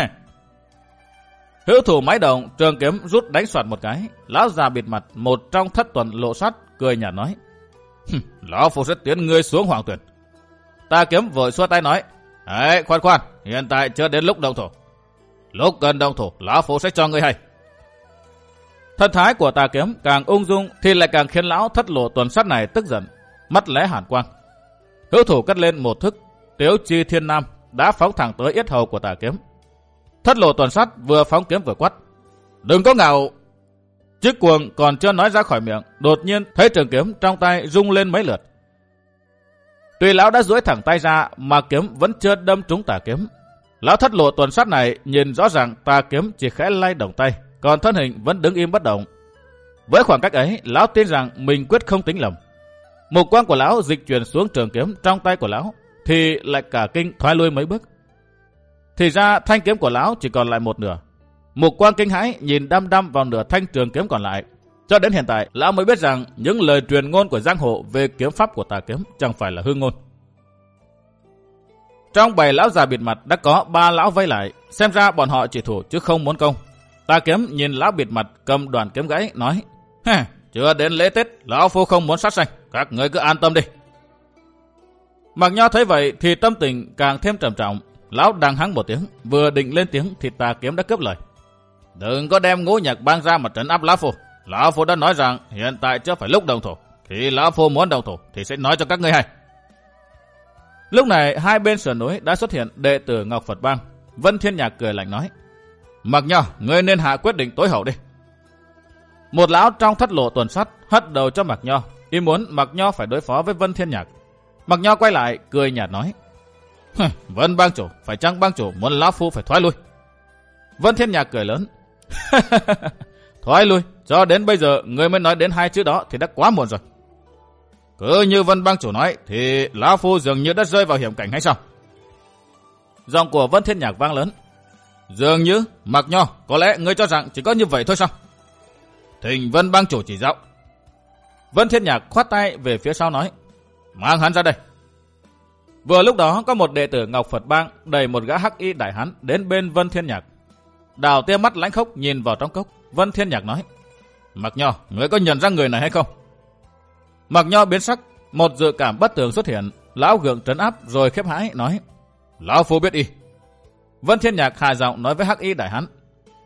S1: Hữu thủ máy động, trường kiếm rút đánh soạt một cái. Lão già bịt mặt một trong thất tuần lộ sát cười nhạt nói, lão phu sẽ tiến ngươi xuống hoàng tuyển. Tà Kiếm vội xua tay nói, ấy khoan khoan, hiện tại chưa đến lúc động thủ. Lúc gần động thủ, lão phu sẽ cho ngươi hay. Thân thái của Tà Kiếm càng ung dung thì lại càng khiến lão Thất Lộ Tuần Sát này tức giận, mắt lóe hàn quang. Hữu thủ cất lên một thức Tiếu Chi Thiên Nam đã phóng thẳng tới yết hầu của Tà Kiếm. Thất Lộ Tuần Sát vừa phóng kiếm vừa quát, đừng có ngạo. Chiếc cuồng còn chưa nói ra khỏi miệng, đột nhiên thấy trường kiếm trong tay rung lên mấy lượt. Tuy lão đã duỗi thẳng tay ra mà kiếm vẫn chưa đâm trúng Tà Kiếm. Lão Thất Lộ Tuần Sát này nhìn rõ ràng Tà Kiếm chỉ khẽ lay động tay, còn thân hình vẫn đứng im bất động. Với khoảng cách ấy, lão tin rằng mình quyết không tính lầm. Mục quang của lão dịch chuyển xuống trường kiếm trong tay của lão, thì lại cả kinh thoái lui mấy bước. Thì ra thanh kiếm của lão chỉ còn lại một nửa. Mục quang kinh hãi nhìn đăm đăm vào nửa thanh trường kiếm còn lại. Cho đến hiện tại, lão mới biết rằng những lời truyền ngôn của giang hồ về kiếm pháp của Tà Kiếm chẳng phải là hư ngôn. Trong bầy lão già bịt mặt đã có ba lão vây lại, xem ra bọn họ chỉ thủ chứ không muốn công. Tà Kiếm nhìn lão bịt mặt cầm đoàn kiếm gãy, nói, chưa đến lễ Tết, lão phu không muốn sát sanh, các người cứ an tâm đi. Mạc Nho thấy vậy thì tâm tình càng thêm trầm trọng. Lão đang hắng một tiếng, vừa định lên tiếng thì Tà Kiếm đã cướp lời, đừng có đem Ngũ Nhạc Bang ra mà trấn áp lão phu. Lão phu đã nói rằng hiện tại chưa phải lúc đồng thủ, khi lão phu muốn đồng thủ thì sẽ nói cho các ngươi hay. Lúc này hai bên sườn núi đã xuất hiện đệ tử Ngọc Phật Bang. Vân Thiên Nhạc cười lạnh nói, Mạc Nho, ngươi nên hạ quyết định tối hậu đi. Một lão trong Thất Lộ Tuần Sát hất đầu cho Mạc Nho, ý muốn Mạc Nho phải đối phó với Vân Thiên Nhạc. Mạc Nho quay lại cười nhạt nói, Vân bang chủ, phải chăng bang chủ muốn lão phu phải thoái lui? Vân Thiên Nhạc cười lớn, thoái lui? Cho đến bây giờ ngươi mới nói đến hai chữ đó thì đã quá muộn rồi. Cứ như Vân bang chủ nói thì lão phu dường như đã rơi vào hiểm cảnh hay sao? Giọng của Vân Thiên Nhạc vang lớn, dường như, Mạc Nho, có lẽ ngươi cho rằng chỉ có như vậy thôi sao? Thỉnh Vân bang chủ chỉ giáo. Vân Thiên Nhạc khoát tay về phía sau nói, mang hắn ra đây. Vừa lúc đó có một đệ tử Ngọc Phật Bang đẩy một gã hắc y đại hán đến bên Vân Thiên Nhạc. Đào tia mắt lãnh khốc nhìn vào trong cốc. Vân Thiên Nhạc nói, Mạc Nho, ngươi có nhận ra người này hay không? Mạc Nho biến sắc, một dự cảm bất tường xuất hiện. Lão gượng trấn áp rồi khiếp hãi nói, lão phu biết y. Vân Thiên Nhạc hạ giọng nói với hắc y đại hán,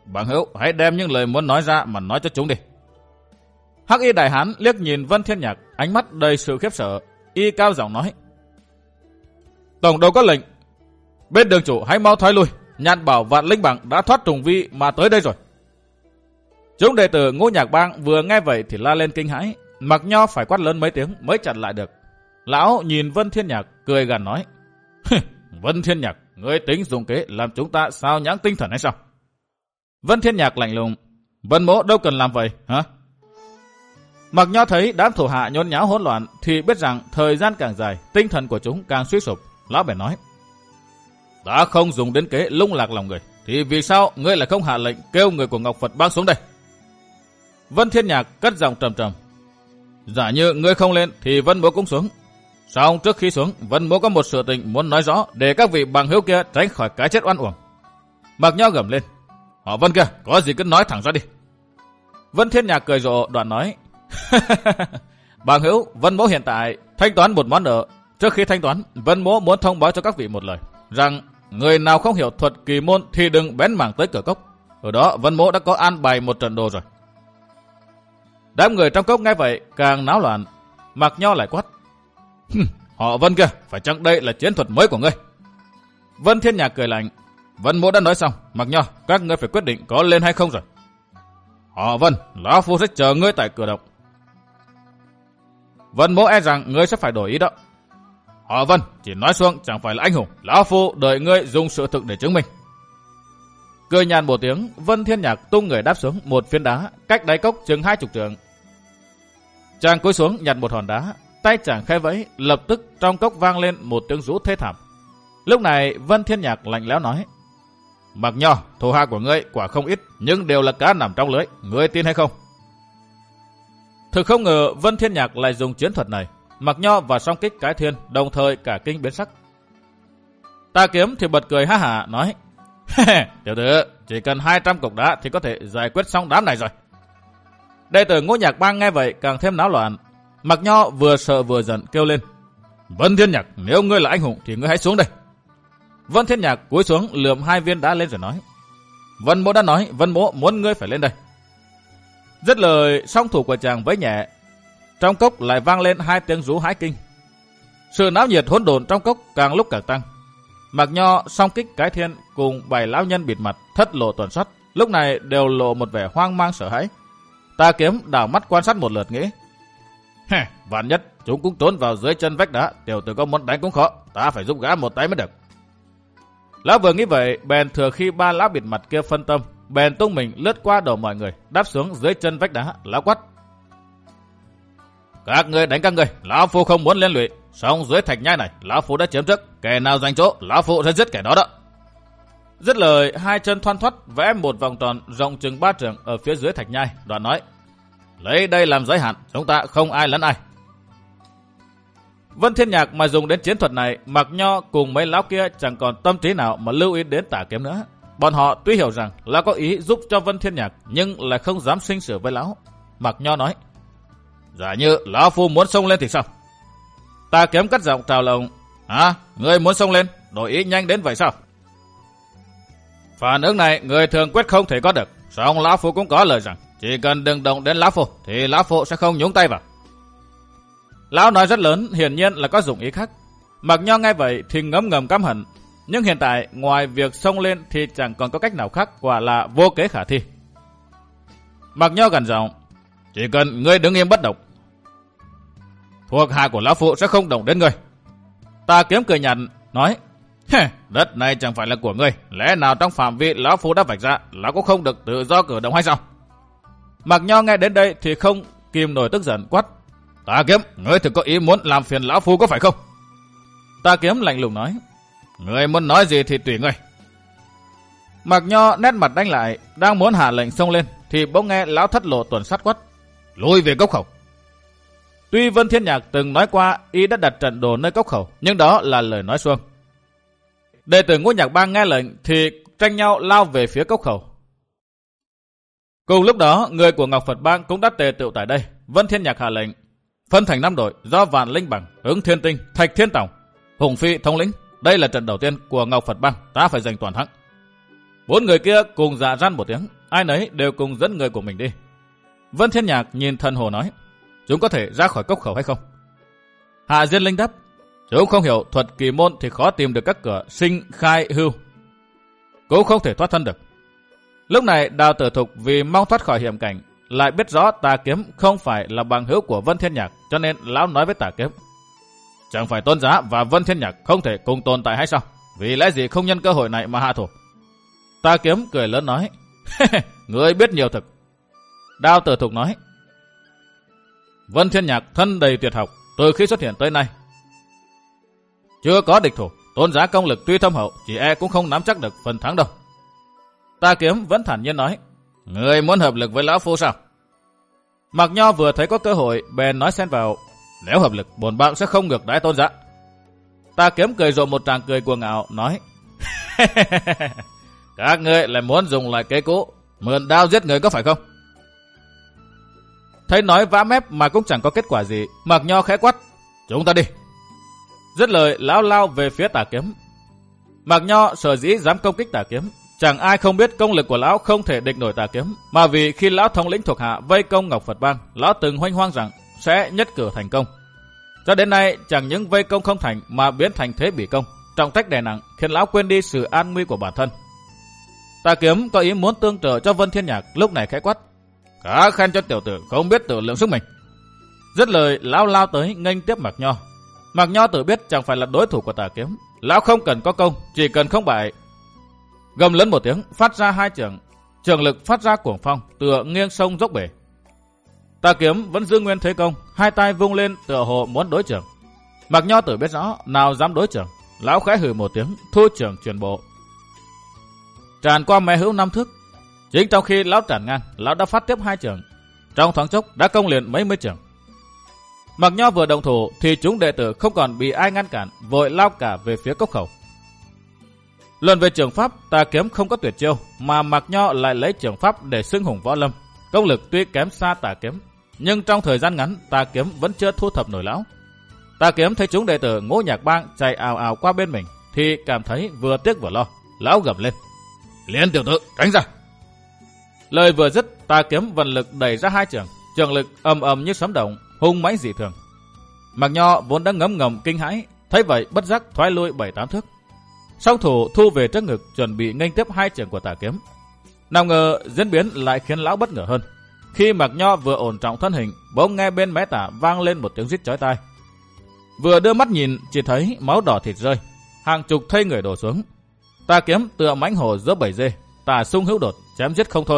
S1: Bằng hữu, hãy đem những lời muốn nói ra mà nói cho chúng đi. Hắc y đại hán liếc nhìn Vân Thiên Nhạc, ánh mắt đầy sự khiếp sợ, y cao giọng nói: Tổng đầu có lệnh, bên đường chủ hãy mau thoái lui, Nhạn Bảo Vạn Linh Bằng đã thoát trùng vi mà tới đây rồi. Chúng đệ tử Ngũ Nhạc Bang vừa nghe vậy thì la lên kinh hãi, Mạc Nho phải quát lớn mấy tiếng mới chặn lại được. Lão nhìn Vân Thiên Nhạc cười gằn nói: Vân Thiên Nhạc, ngươi tính dùng kế làm chúng ta sao nhãng tinh thần hay sao? Vân Thiên Nhạc lạnh lùng: Vân mỗ đâu cần làm vậy hả? Mạc Nho thấy đám thủ hạ nhốn nháo hỗn loạn thì biết rằng thời gian càng dài, tinh thần của chúng càng suy sụp. Lão bèn nói: đã không dùng đến kế lung lạc lòng người, thì vì sao ngươi lại không hạ lệnh kêu người của Ngọc Phật Bang xuống đây? Vân Thiên Nhạc cất giọng trầm trầm: giả như ngươi không lên thì Vân mỗ cũng xuống. Song trước khi xuống, Vân mỗ có một sự tình muốn nói rõ để các vị bằng hữu kia tránh khỏi cái chết oan uổng. Mạc Nho gầm lên: họ Vân kia, có gì cứ nói thẳng ra đi. Vân Thiên Nhạc cười rộ đoạn nói: bằng hữu, Vân mỗ hiện tại thanh toán một món nợ. Trước khi thanh toán, Vân mỗ muốn thông báo cho các vị một lời, rằng người nào không hiểu thuật kỳ môn thì đừng bén mảng tới cửa cốc. Ở đó Vân mỗ đã có an bài một trận đồ rồi. Đám người trong cốc nghe vậy càng náo loạn. Mạc Nho lại quát: họ Vân kia, phải chăng đây là chiến thuật mới của ngươi? Vân Thiên Nhạc cười lạnh: Vân mỗ đã nói xong, Mạc Nho, các ngươi phải quyết định có lên hay không rồi. Họ Vân, lão phu sẽ chờ ngươi tại cửa động. Vân mỗ e rằng ngươi sẽ phải đổi ý đó. Họ Vân, chỉ nói xuông chẳng phải là anh hùng, lão phu đợi ngươi dùng sự thực để chứng minh. Cười nhàn một tiếng, Vân Thiên Nhạc tung người đáp xuống một phiến đá cách đáy cốc chừng hai chục trượng. Chàng cúi xuống nhặt một hòn đá, tay chàng khẽ vẫy, lập tức trong cốc vang lên một tiếng rú thê thảm. Lúc này Vân Thiên Nhạc lạnh lẽo nói: Mạc Nho, thủ hạ của ngươi quả không ít, nhưng đều là cá nằm trong lưới, ngươi tin hay không? Thực không ngờ Vân Thiên Nhạc lại dùng chiến thuật này. Mạc Nho và song kích cái thiên đồng thời cả kinh biến sắc. Ta Kiếm thì bật cười ha hả nói: tiểu tử, chỉ cần hai trăm cục đá thì có thể giải quyết xong đám này rồi. Đệ tử Ngũ Nhạc Bang nghe vậy càng thêm náo loạn. Mạc Nho vừa sợ vừa giận kêu lên: Vân Thiên Nhạc, nếu ngươi là anh hùng thì ngươi hãy xuống đây. Vân Thiên Nhạc cúi xuống lượm hai viên đá lên rồi nói: Vân mỗ đã nói, Vân mỗ muốn ngươi phải lên đây. Dứt lời, song thủ của chàng vẫy nhẹ, trong cốc lại vang lên hai tiếng rú hãi kinh. Sự náo nhiệt hỗn độn trong cốc càng lúc càng tăng. Mạc Nho, song kích cái thiên cùng bảy lão nhân bịt mặt thất lộ tuần sát lúc này đều lộ một vẻ hoang mang sợ hãi. Ta Kiếm đảo mắt quan sát một lượt nghĩ: vạn nhất chúng cũng trốn vào dưới chân vách đá, tiểu tử có muốn đánh cũng khó, ta phải giúp gã một tay mới được. Lão vừa nghĩ vậy, bèn thừa khi ba lão bịt mặt kia phân tâm, bèn tung mình lướt qua đầu mọi người, đáp xuống dưới chân vách đá. Lão quát: các ngươi đánh các ngươi, lão phu không muốn liên lụy. Song dưới thạch nhai này, lão phu đã chiếm trước, kẻ nào giành chỗ, lão phu sẽ giết kẻ đó đó. Dứt lời, hai chân thoăn thoắt vẽ một vòng tròn rộng chừng ba trượng ở phía dưới thạch nhai, đoạn nói: lấy đây làm giới hạn, chúng ta không ai lấn ai. Vân Thiên Nhạc mà dùng đến chiến thuật này, Mạc Nho cùng mấy lão kia chẳng còn tâm trí nào mà lưu ý đến Tả Kiếm nữa. Bọn họ tuy hiểu rằng lão có ý giúp cho Vân Thiên Nhạc, nhưng lại không dám sinh sự với lão. Mạc Nho nói: giả như lão phu muốn xông lên thì sao? Tà Kiếm cất giọng trào lồng: hả, ngươi muốn xông lên, đổi ý nhanh đến vậy sao? Phản ứng này người thường quyết không thể có được. Song lão phu cũng có lời rằng, chỉ cần đừng động đến lão phu thì lão phu sẽ không nhúng tay vào. Lão nói rất lớn, hiển nhiên là có dụng ý khác. Mạc Nho nghe vậy thì ngấm ngầm căm hận, nhưng hiện tại ngoài việc xông lên thì chẳng còn có cách nào khác, quả là vô kế khả thi. Mạc Nho gằn giọng: chỉ cần ngươi đứng im bất động, thuộc hạ của lão phụ sẽ không động đến ngươi. Tà Kiếm cười nhạt nói: đất này chẳng phải là của ngươi, lẽ nào trong phạm vi lão phu đã vạch ra, lão cũng không được tự do cử động hay sao? Mạc Nho nghe đến đây thì không kìm nổi tức giận quát: Tà Kiếm, ngươi thực có ý muốn làm phiền lão phu có phải không? Tà Kiếm lạnh lùng nói: ngươi muốn nói gì thì tùy ngươi. Mạc Nho nét mặt đánh lại, đang muốn hạ lệnh xông lên thì bỗng nghe lão thất lộ tuần sát quát: lùi về cốc khẩu. Tuy Vân Thiên Nhạc từng nói qua y đã đặt trận đồ nơi cốc khẩu, nhưng đó là lời nói suông. Đệ tử Ngũ Nhạc Bang nghe lệnh thì tranh nhau lao về phía cốc khẩu. Cùng lúc đó, người của Ngọc Phật Bang cũng đã tề tựu tại đây. Vân Thiên Nhạc hạ lệnh phân thành năm đội do Vạn Linh Bằng, Ứng Thiên Tinh, Thạch Thiên Tòng, Hùng Phi thống lĩnh. Đây là trận đầu tiên của Ngọc Phật Bang, ta phải giành toàn thắng. Bốn người kia cùng dạ răn một tiếng, ai nấy đều cùng dẫn người của mình đi. Vân Thiên Nhạc nhìn Thần Hồ nói, chúng có thể ra khỏi cốc khẩu hay không? Hạ Diên Linh đáp, chúng không hiểu thuật kỳ môn thì khó tìm được các cửa sinh khai hưu, cũng không thể thoát thân được. Lúc này Đào Tử Thục vì mong thoát khỏi hiểm cảnh, lại biết rõ Tà Kiếm không phải là bằng hữu của Vân Thiên Nhạc, cho nên lão nói với Tà Kiếm, chẳng phải Tôn Giá và Vân Thiên Nhạc không thể cùng tồn tại hay sao? Vì lẽ gì không nhân cơ hội này mà hạ thủ? Tà Kiếm cười lớn nói, người biết nhiều thực. Đào Tử Thục nói, Vân Thiên Nhạc thân đầy tuyệt học, từ khi xuất hiện tới nay chưa có địch thủ. Tôn Giá công lực tuy thâm hậu, chỉ e cũng không nắm chắc được phần thắng đâu. Tà Kiếm vẫn thản nhiên nói, người muốn hợp lực với lão phu sao? Mạc Nho vừa thấy có cơ hội, bèn nói xen vào, nếu hợp lực, bổn bạn sẽ không ngược đãi Tôn Giá. Tà Kiếm cười rộ một tràng cười cuồng ngạo, nói, các ngươi lại muốn dùng lại kế cũ, mượn đao giết người có phải không? Thấy nói vã mép mà cũng chẳng có kết quả gì, Mạc Nho khẽ quát, chúng ta đi. Dứt lời, lão lao về phía Tà Kiếm. Mạc Nho sở dĩ dám công kích Tà Kiếm, chẳng ai không biết công lực của lão không thể địch nổi Tà Kiếm, mà vì khi lão thống lĩnh thuộc hạ vây công Ngọc Phật Bang, lão từng hoanh hoang rằng sẽ nhất cử thành công. Cho đến nay, chẳng những vây công không thành mà biến thành thế bị công, trọng trách đè nặng, khiến lão quên đi sự an nguy của bản thân. Tà Kiếm có ý muốn tương trợ cho Vân Thiên Nhạc, lúc này khẽ quát, khá khen cho tiểu tử không biết tự lượng sức mình. Dứt lời, lão lao tới nghênh tiếp Mạc Nho. Mạc Nho tự biết chẳng phải là đối thủ của Tà Kiếm, lão không cần có công, chỉ cần không bại. Gầm lớn một tiếng, phát ra hai trường, trường lực phát ra cuồng phong, tựa nghiêng sông dốc bể. Tà Kiếm vẫn giữ nguyên thế công, hai tay vung lên tựa hồ muốn đối trường. Mạc Nho tự biết rõ nào dám đối trường, lão khẽ hừ một tiếng, thu trường chuyển bộ, tràn qua mé hữu năm thước. Chính trong khi lão tràn ngang, lão đã phát tiếp hai trường, trong thoáng chốc đã công liền mấy mươi trường. Mạc Nho vừa động thủ thì chúng đệ tử không còn bị ai ngăn cản, vội lao cả về phía cốc khẩu. Luận về trường pháp, Tà Kiếm không có tuyệt chiêu, mà Mạc Nho lại lấy trường pháp để xưng hùng võ lâm. Công lực tuy kém xa Tà Kiếm, nhưng trong thời gian ngắn Tà Kiếm vẫn chưa thu thập nổi lão. Tà Kiếm thấy chúng đệ tử Ngũ Nhạc Bang chạy ào ào qua bên mình, thì cảm thấy vừa tiếc vừa lo. Lão gầm lên, Liên tiểu tử, tránh ra. Lời vừa dứt, Tà Kiếm vận lực đẩy ra hai trường, trường lực ầm ầm như sấm động, hung mãnh dị thường. Mạc Nho vốn đã ngấm ngầm kinh hãi, thấy vậy bất giác thoái lui bảy tám thước. Song thủ thu về trước ngực, chuẩn bị nghênh tiếp hai trường của Tà Kiếm. Nào ngờ diễn biến lại khiến lão bất ngờ hơn. Khi Mạc Nho vừa ổn trọng thân hình, bỗng nghe bên mé tả vang lên một tiếng rít chói tai. Vừa đưa mắt nhìn, chỉ thấy máu đỏ thịt rơi, hàng chục thây người đổ xuống. Tà Kiếm tựa mãnh hổ giữa bầy dê, tả sung hữu đột, chém giết không thôi.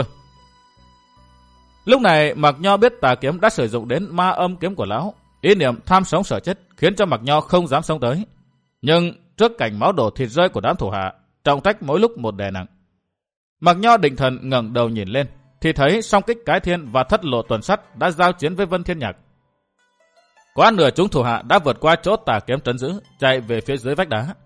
S1: Lúc này Mạc Nho biết Tà Kiếm đã sử dụng đến ma âm kiếm của lão, ý niệm tham sống sợ chết khiến cho Mạc Nho không dám xông tới. Nhưng trước cảnh máu đổ thịt rơi của đám thủ hạ, trọng trách mỗi lúc một đè nặng. Mạc Nho định thần ngẩng đầu nhìn lên, thì thấy song kích Cái Thiên và Thất Lộ Tuần Sắt đã giao chiến với Vân Thiên Nhạc. Quá nửa chúng thủ hạ đã vượt qua chỗ Tà Kiếm trấn giữ, chạy về phía dưới vách đá.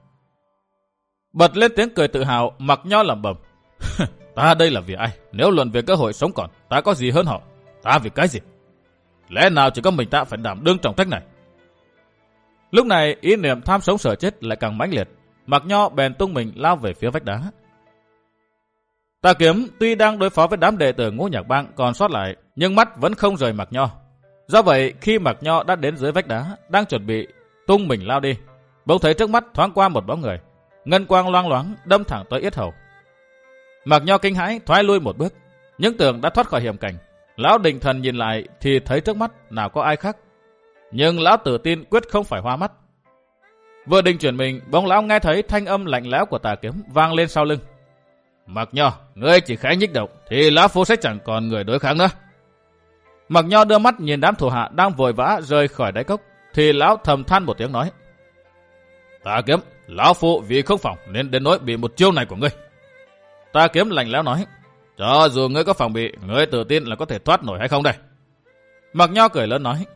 S1: Bật lên tiếng cười tự hào, Mạc Nho lẩm bẩm, ta đây là vì ai? Nếu luận về cơ hội sống còn, ta có gì hơn họ? Ta vì cái gì? Lẽ nào chỉ có mình ta phải đảm đương trọng trách này? Lúc này ý niệm tham sống sợ chết lại càng mãnh liệt, Mạc Nho bèn tung mình lao về phía vách đá. Tà Kiếm tuy đang đối phó với đám đệ tử Ngũ Nhạc Bang còn sót lại, nhưng mắt vẫn không rời Mạc Nho. Do vậy khi Mạc Nho đã đến dưới vách đá, đang chuẩn bị tung mình lao đi, bỗng thấy trước mắt thoáng qua một bóng người, ngân quang loang loáng đâm thẳng tới yết hầu. Mạc Nho kinh hãi thoái lui một bước, những tưởng đã thoát khỏi hiểm cảnh. Lão định thần nhìn lại thì thấy trước mắt nào có ai khác, nhưng lão tự tin quyết không phải hoa mắt. Vừa định chuyển mình, bỗng lão nghe thấy thanh âm lạnh lẽo của Tà Kiếm vang lên sau lưng. Mạc Nho, ngươi chỉ khẽ nhích động thì lão phu sẽ chẳng còn người đối kháng nữa. Mạc Nho đưa mắt nhìn đám thủ hạ đang vội vã rời khỏi đáy cốc, thì lão thầm than một tiếng nói, Tà Kiếm, lão phu vì không phòng nên đến nỗi bị một chiêu này của ngươi. Tà Kiếm lạnh lẽo nói, cho dù ngươi có phòng bị, ngươi tự tin là có thể thoát nổi hay không đây? Mạc Nho cười lớn nói,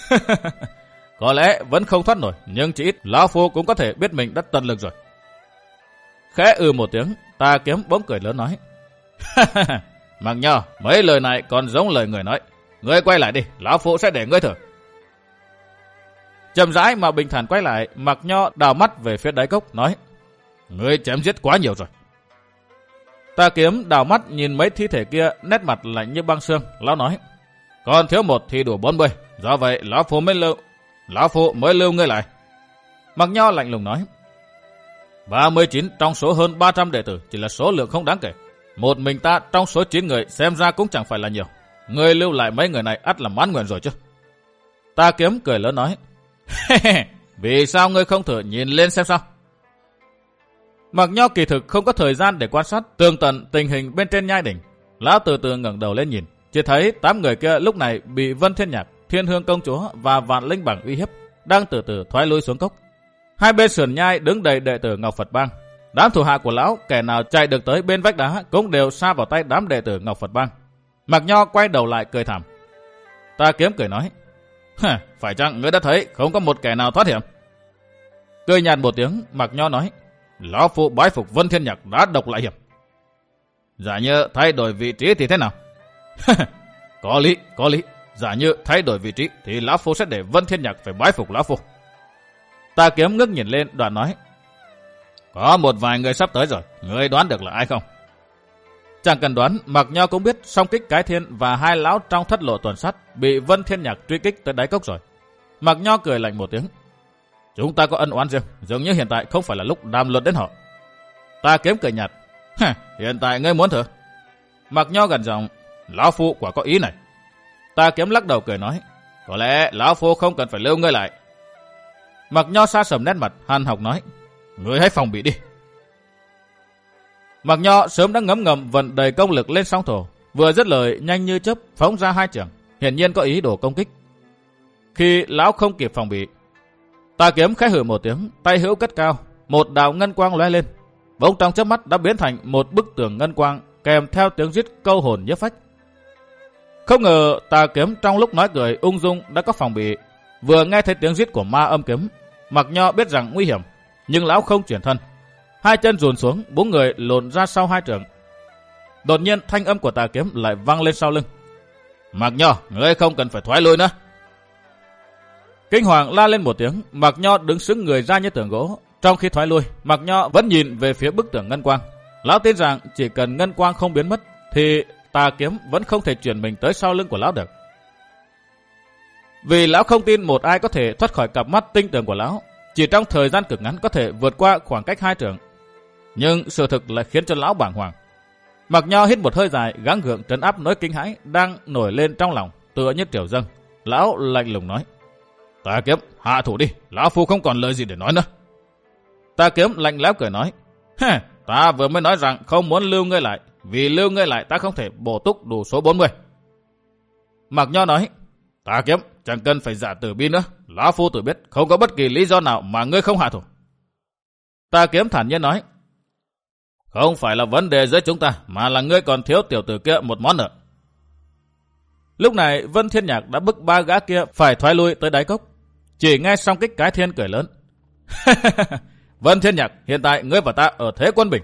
S1: có lẽ vẫn không thoát nổi, nhưng chỉ ít lão phu cũng có thể biết mình đã tận lực rồi. Khẽ ừ một tiếng, Tà Kiếm bỗng cười lớn nói, Mạc Nho, mấy lời này còn giống lời người nói, ngươi quay lại đi, lão phu sẽ để ngươi thử. Chậm rãi mà bình thản quay lại, Mạc Nho đào mắt về phía đáy cốc nói, ngươi chém giết quá nhiều rồi. Tà Kiếm đảo mắt nhìn mấy thi thể kia, nét mặt lạnh như băng xương. Lão nói, còn thiếu một thì đủ bốn mươi, do vậy lão phu mới lưu, lão phu mới lưu ngươi lại. Mạc Nho lạnh lùng nói, ba mươi chín trong số hơn ba trăm đệ tử chỉ là số lượng không đáng kể. Một mình ta trong số chín người xem ra cũng chẳng phải là nhiều. Ngươi lưu lại mấy người này ắt là mãn nguyện rồi chứ. Tà Kiếm cười lớn nói, vì sao ngươi không thử nhìn lên xem sao? Mạc Nho kỳ thực không có thời gian để quan sát tường tận tình hình bên trên nhai đỉnh. Lão từ từ ngẩng đầu lên nhìn, chỉ thấy tám người kia lúc này bị Vân Thiên Nhạc, Thiên Hương Công Chúa và Vạn Linh Bằng uy hiếp, đang từ từ thoái lui xuống cốc. Hai bên sườn nhai đứng đầy đệ tử Ngọc Phật Bang. Đám thủ hạ của lão, kẻ nào chạy được tới bên vách đá cũng đều sa vào tay đám đệ tử Ngọc Phật Bang. Mạc Nho quay đầu lại cười thảm. Tà Kiếm cười nói, phải chăng ngươi đã thấy không có một kẻ nào thoát hiểm? Cười nhạt một tiếng, Mạc Nho nói, lão phu bái phục Vân Thiên Nhạc đã độc lại hiểm. Giả như thay đổi vị trí thì thế nào? Có lý, có lý. Giả như thay đổi vị trí thì lão phu sẽ để Vân Thiên Nhạc phải bái phục lão phu. Tà Kiếm ngước nhìn lên, đoạn nói, có một vài người sắp tới rồi, ngươi đoán được là ai không? Chẳng cần đoán, Mạc Nho cũng biết Song Kích Cái Thiên và hai lão trong thất lộ tuần sát bị Vân Thiên Nhạc truy kích tới đáy cốc rồi. Mạc Nho cười lạnh một tiếng, chúng ta có ân oán riêng, dường như hiện tại không phải là lúc đàm luận đến họ. Tà Kiếm cười nhạt, hiện tại ngươi muốn thử? Mạc Nho gần giọng, lão phu quả có ý này. Tà Kiếm lắc đầu cười nói, có lẽ lão phu không cần phải lưu ngươi lại. Mạc Nho sa sầm nét mặt, hàn học nói, ngươi hãy phòng bị đi. Mạc Nho sớm đã ngấm ngầm vận đầy công lực lên song thổ, vừa dứt lời nhanh như chớp phóng ra hai chưởng, hiển nhiên có ý đồ công kích. Khi lão không kịp phòng bị, Tà Kiếm khẽ hừ một tiếng, tay hữu cất cao, một đạo ngân quang lóe lên, bỗng trong chớp mắt đã biến thành một bức tường ngân quang kèm theo tiếng rít câu hồn nhiếp phách. Không ngờ Tà Kiếm trong lúc nói cười ung dung đã có phòng bị, vừa nghe thấy tiếng rít của ma âm kiếm, Mạc Nho biết rằng nguy hiểm, nhưng lão không chuyển thân, hai chân dùn xuống, bốn người lộn ra sau hai trường. Đột nhiên thanh âm của Tà Kiếm lại vang lên sau lưng, Mạc Nho, ngươi không cần phải thoái lui nữa. Kinh hoàng la lên một tiếng, Mạc Nho đứng sững người ra như tường gỗ. Trong khi thoái lui, Mạc Nho vẫn nhìn về phía bức tường ngân quang. Lão tin rằng chỉ cần ngân quang không biến mất thì Tà Kiếm vẫn không thể chuyển mình tới sau lưng của lão được. Vì lão không tin một ai có thể thoát khỏi cặp mắt tinh tường của lão, chỉ trong thời gian cực ngắn có thể vượt qua khoảng cách hai trượng. Nhưng sự thực lại khiến cho lão bàng hoàng. Mạc Nho hít một hơi dài, gắng gượng trấn áp nỗi kinh hãi đang nổi lên trong lòng, tựa như triều dâng. Lão lạnh lùng nói, Tà Kiếm, hạ thủ đi, lão phu không còn lời gì để nói nữa. Tà Kiếm lạnh lẽo cười nói, ta vừa mới nói rằng không muốn lưu ngươi lại, vì lưu ngươi lại ta không thể bổ túc đủ số bốn mươi. Mạc Nho nói, Tà Kiếm, chẳng cần phải giả tử bi nữa, lão phu tự biết không có bất kỳ lý do nào mà ngươi không hạ thủ. Tà Kiếm thản nhiên nói, không phải là vấn đề giữa chúng ta, mà là ngươi còn thiếu tiểu tử kia một món nợ. Lúc này Vân Thiên Nhạc đã bức ba gã kia phải thoái lui tới đáy cốc. Chỉ nghe Song Kích Cái Thiên cười lớn, Vân Thiên Nhạc, hiện tại ngươi và ta ở thế quân bình.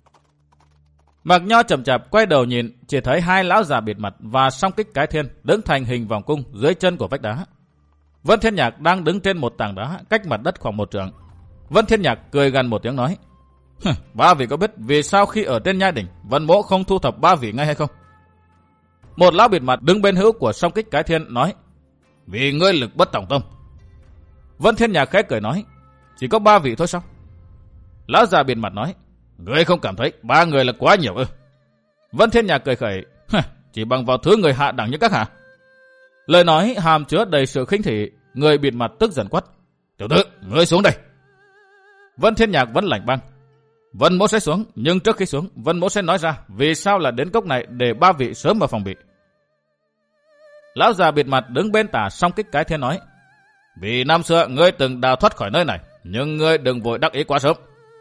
S1: Mạc Nho chậm chạp quay đầu nhìn, chỉ thấy hai lão già bịt mặt và Song Kích Cái Thiên đứng thành hình vòng cung dưới chân của vách đá. Vân Thiên Nhạc đang đứng trên một tảng đá cách mặt đất khoảng một trượng. Vân Thiên Nhạc cười gằn một tiếng nói, ba vị có biết vì sao khi ở trên nhai đỉnh Vân Mỗ không thu thập ba vị ngay hay không? Một lão bịt mặt đứng bên hữu của Song Kích Cái Thiên nói, vì ngươi lực bất tòng tâm. Vân Thiên Nhạc khẽ cười nói, chỉ có ba vị thôi sao? Lão già bịt mặt nói, ngươi không cảm thấy ba người là quá nhiều ư? Vân Thiên Nhạc cười khẩy, chỉ bằng vào thứ người hạ đẳng như các hạ. Lời nói hàm chứa đầy sự khinh thị. Người bịt mặt tức giận quát, tiểu tử, ngươi xuống đây. Vân Thiên Nhạc vẫn lạnh băng, Vân Mỗ sẽ xuống, nhưng trước khi xuống Vân Mỗ sẽ nói ra vì sao là đến cốc này để ba vị sớm vào phòng bị. Lão già bịt mặt đứng bên tả Song Kích Cái Thiên nói, vì năm xưa ngươi từng đào thoát khỏi nơi này, nhưng ngươi đừng vội đắc ý quá sớm.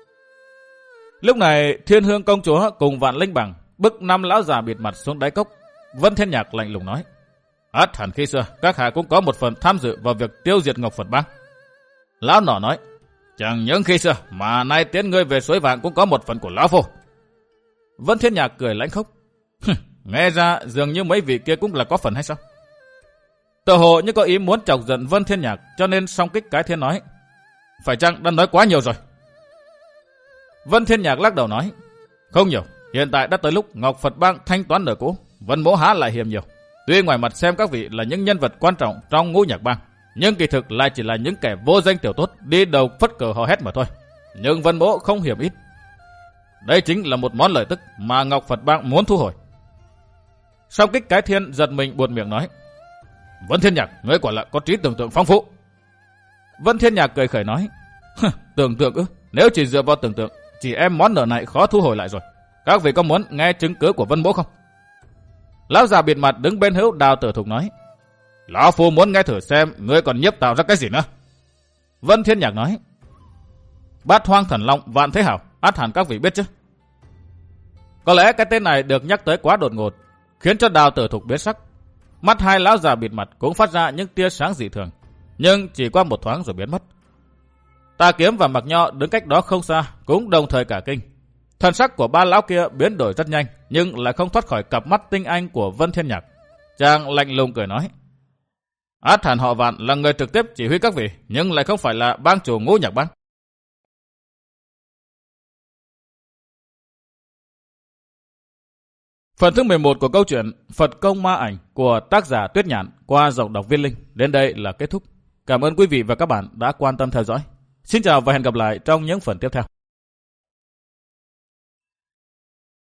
S1: Lúc này Thiên Hương Công Chúa cùng Vạn Linh Bằng bức năm lão già bịt mặt xuống đáy cốc. Vân Thiên Nhạc lạnh lùng nói, ắt hẳn khi xưa các hạ cũng có một phần tham dự vào việc tiêu diệt Ngọc Phật Bang. Lão nọ nói, chẳng những khi xưa mà nay tiến ngươi về suối vàng cũng có một phần của lão phu. Vân Thiên Nhạc cười lãnh khốc, nghe ra dường như mấy vị kia cũng là có phần hay sao? Tự hồ như có ý muốn chọc giận Vân Thiên Nhạc, cho nên Song Kích Cái Thiên nói, phải chăng đã nói quá nhiều rồi? Vân Thiên Nhạc lắc đầu nói, không nhiều, Hiện tại đã tới lúc Ngọc Phật Bang thanh toán nợ cũ, Vân Mỗ há lại hiềm nhiều. Tuy ngoài mặt xem các vị là những nhân vật quan trọng trong Ngũ Nhạc Bang, nhưng kỳ thực lại chỉ là những kẻ vô danh tiểu tốt đi đầu phất cờ hò hét mà thôi. Nhưng Vân Mỗ không hiểm ít. Đây chính là một món lợi tức mà Ngọc Phật Bang muốn thu hồi. Song Kích Cái Thiên giật mình buột miệng nói: Vân Thiên Nhạc, ngươi quả là có trí tưởng tượng phong phú. Vân Thiên Nhạc cười khẩy nói: Tưởng tượng ư? Nếu chỉ dựa vào tưởng tượng, chỉ em món nợ này khó thu hồi lại rồi. Các vị có muốn nghe chứng cứ của Vân Mỗ không? Lão già bịt mặt đứng bên hữu Đào Tử Thục nói: Lão phu muốn nghe thử xem ngươi còn nhiếp tạo ra cái gì nữa. Vân Thiên Nhạc nói: Bát Hoang Thần Long Vạn Thế Hảo, ắt hẳn các vị biết chứ. Có lẽ cái tên này được nhắc tới quá đột ngột, khiến cho Đào Tử Thục biến sắc. Mắt hai lão già bịt mặt cũng phát ra những tia sáng dị thường, nhưng chỉ qua một thoáng rồi biến mất. Tà Kiếm và Mạc Nho đứng cách đó không xa cũng đồng thời cả kinh. Thần sắc của ba lão kia biến đổi rất nhanh, nhưng lại không thoát khỏi cặp mắt tinh anh của Vân Thiên Nhạc. Chàng lạnh lùng cười nói: Át hẳn họ Vạn là người trực tiếp chỉ huy các vị, nhưng lại không phải là bang chủ Ngũ Nhạc Bang. Phần thứ mười một của câu chuyện Phật Công Ma Ảnh của tác giả Tuyết Nhạn qua giọng đọc Viên Linh đến đây là kết thúc. Cảm ơn quý vị và các bạn đã quan tâm theo dõi. Xin chào và hẹn gặp lại trong những phần tiếp theo.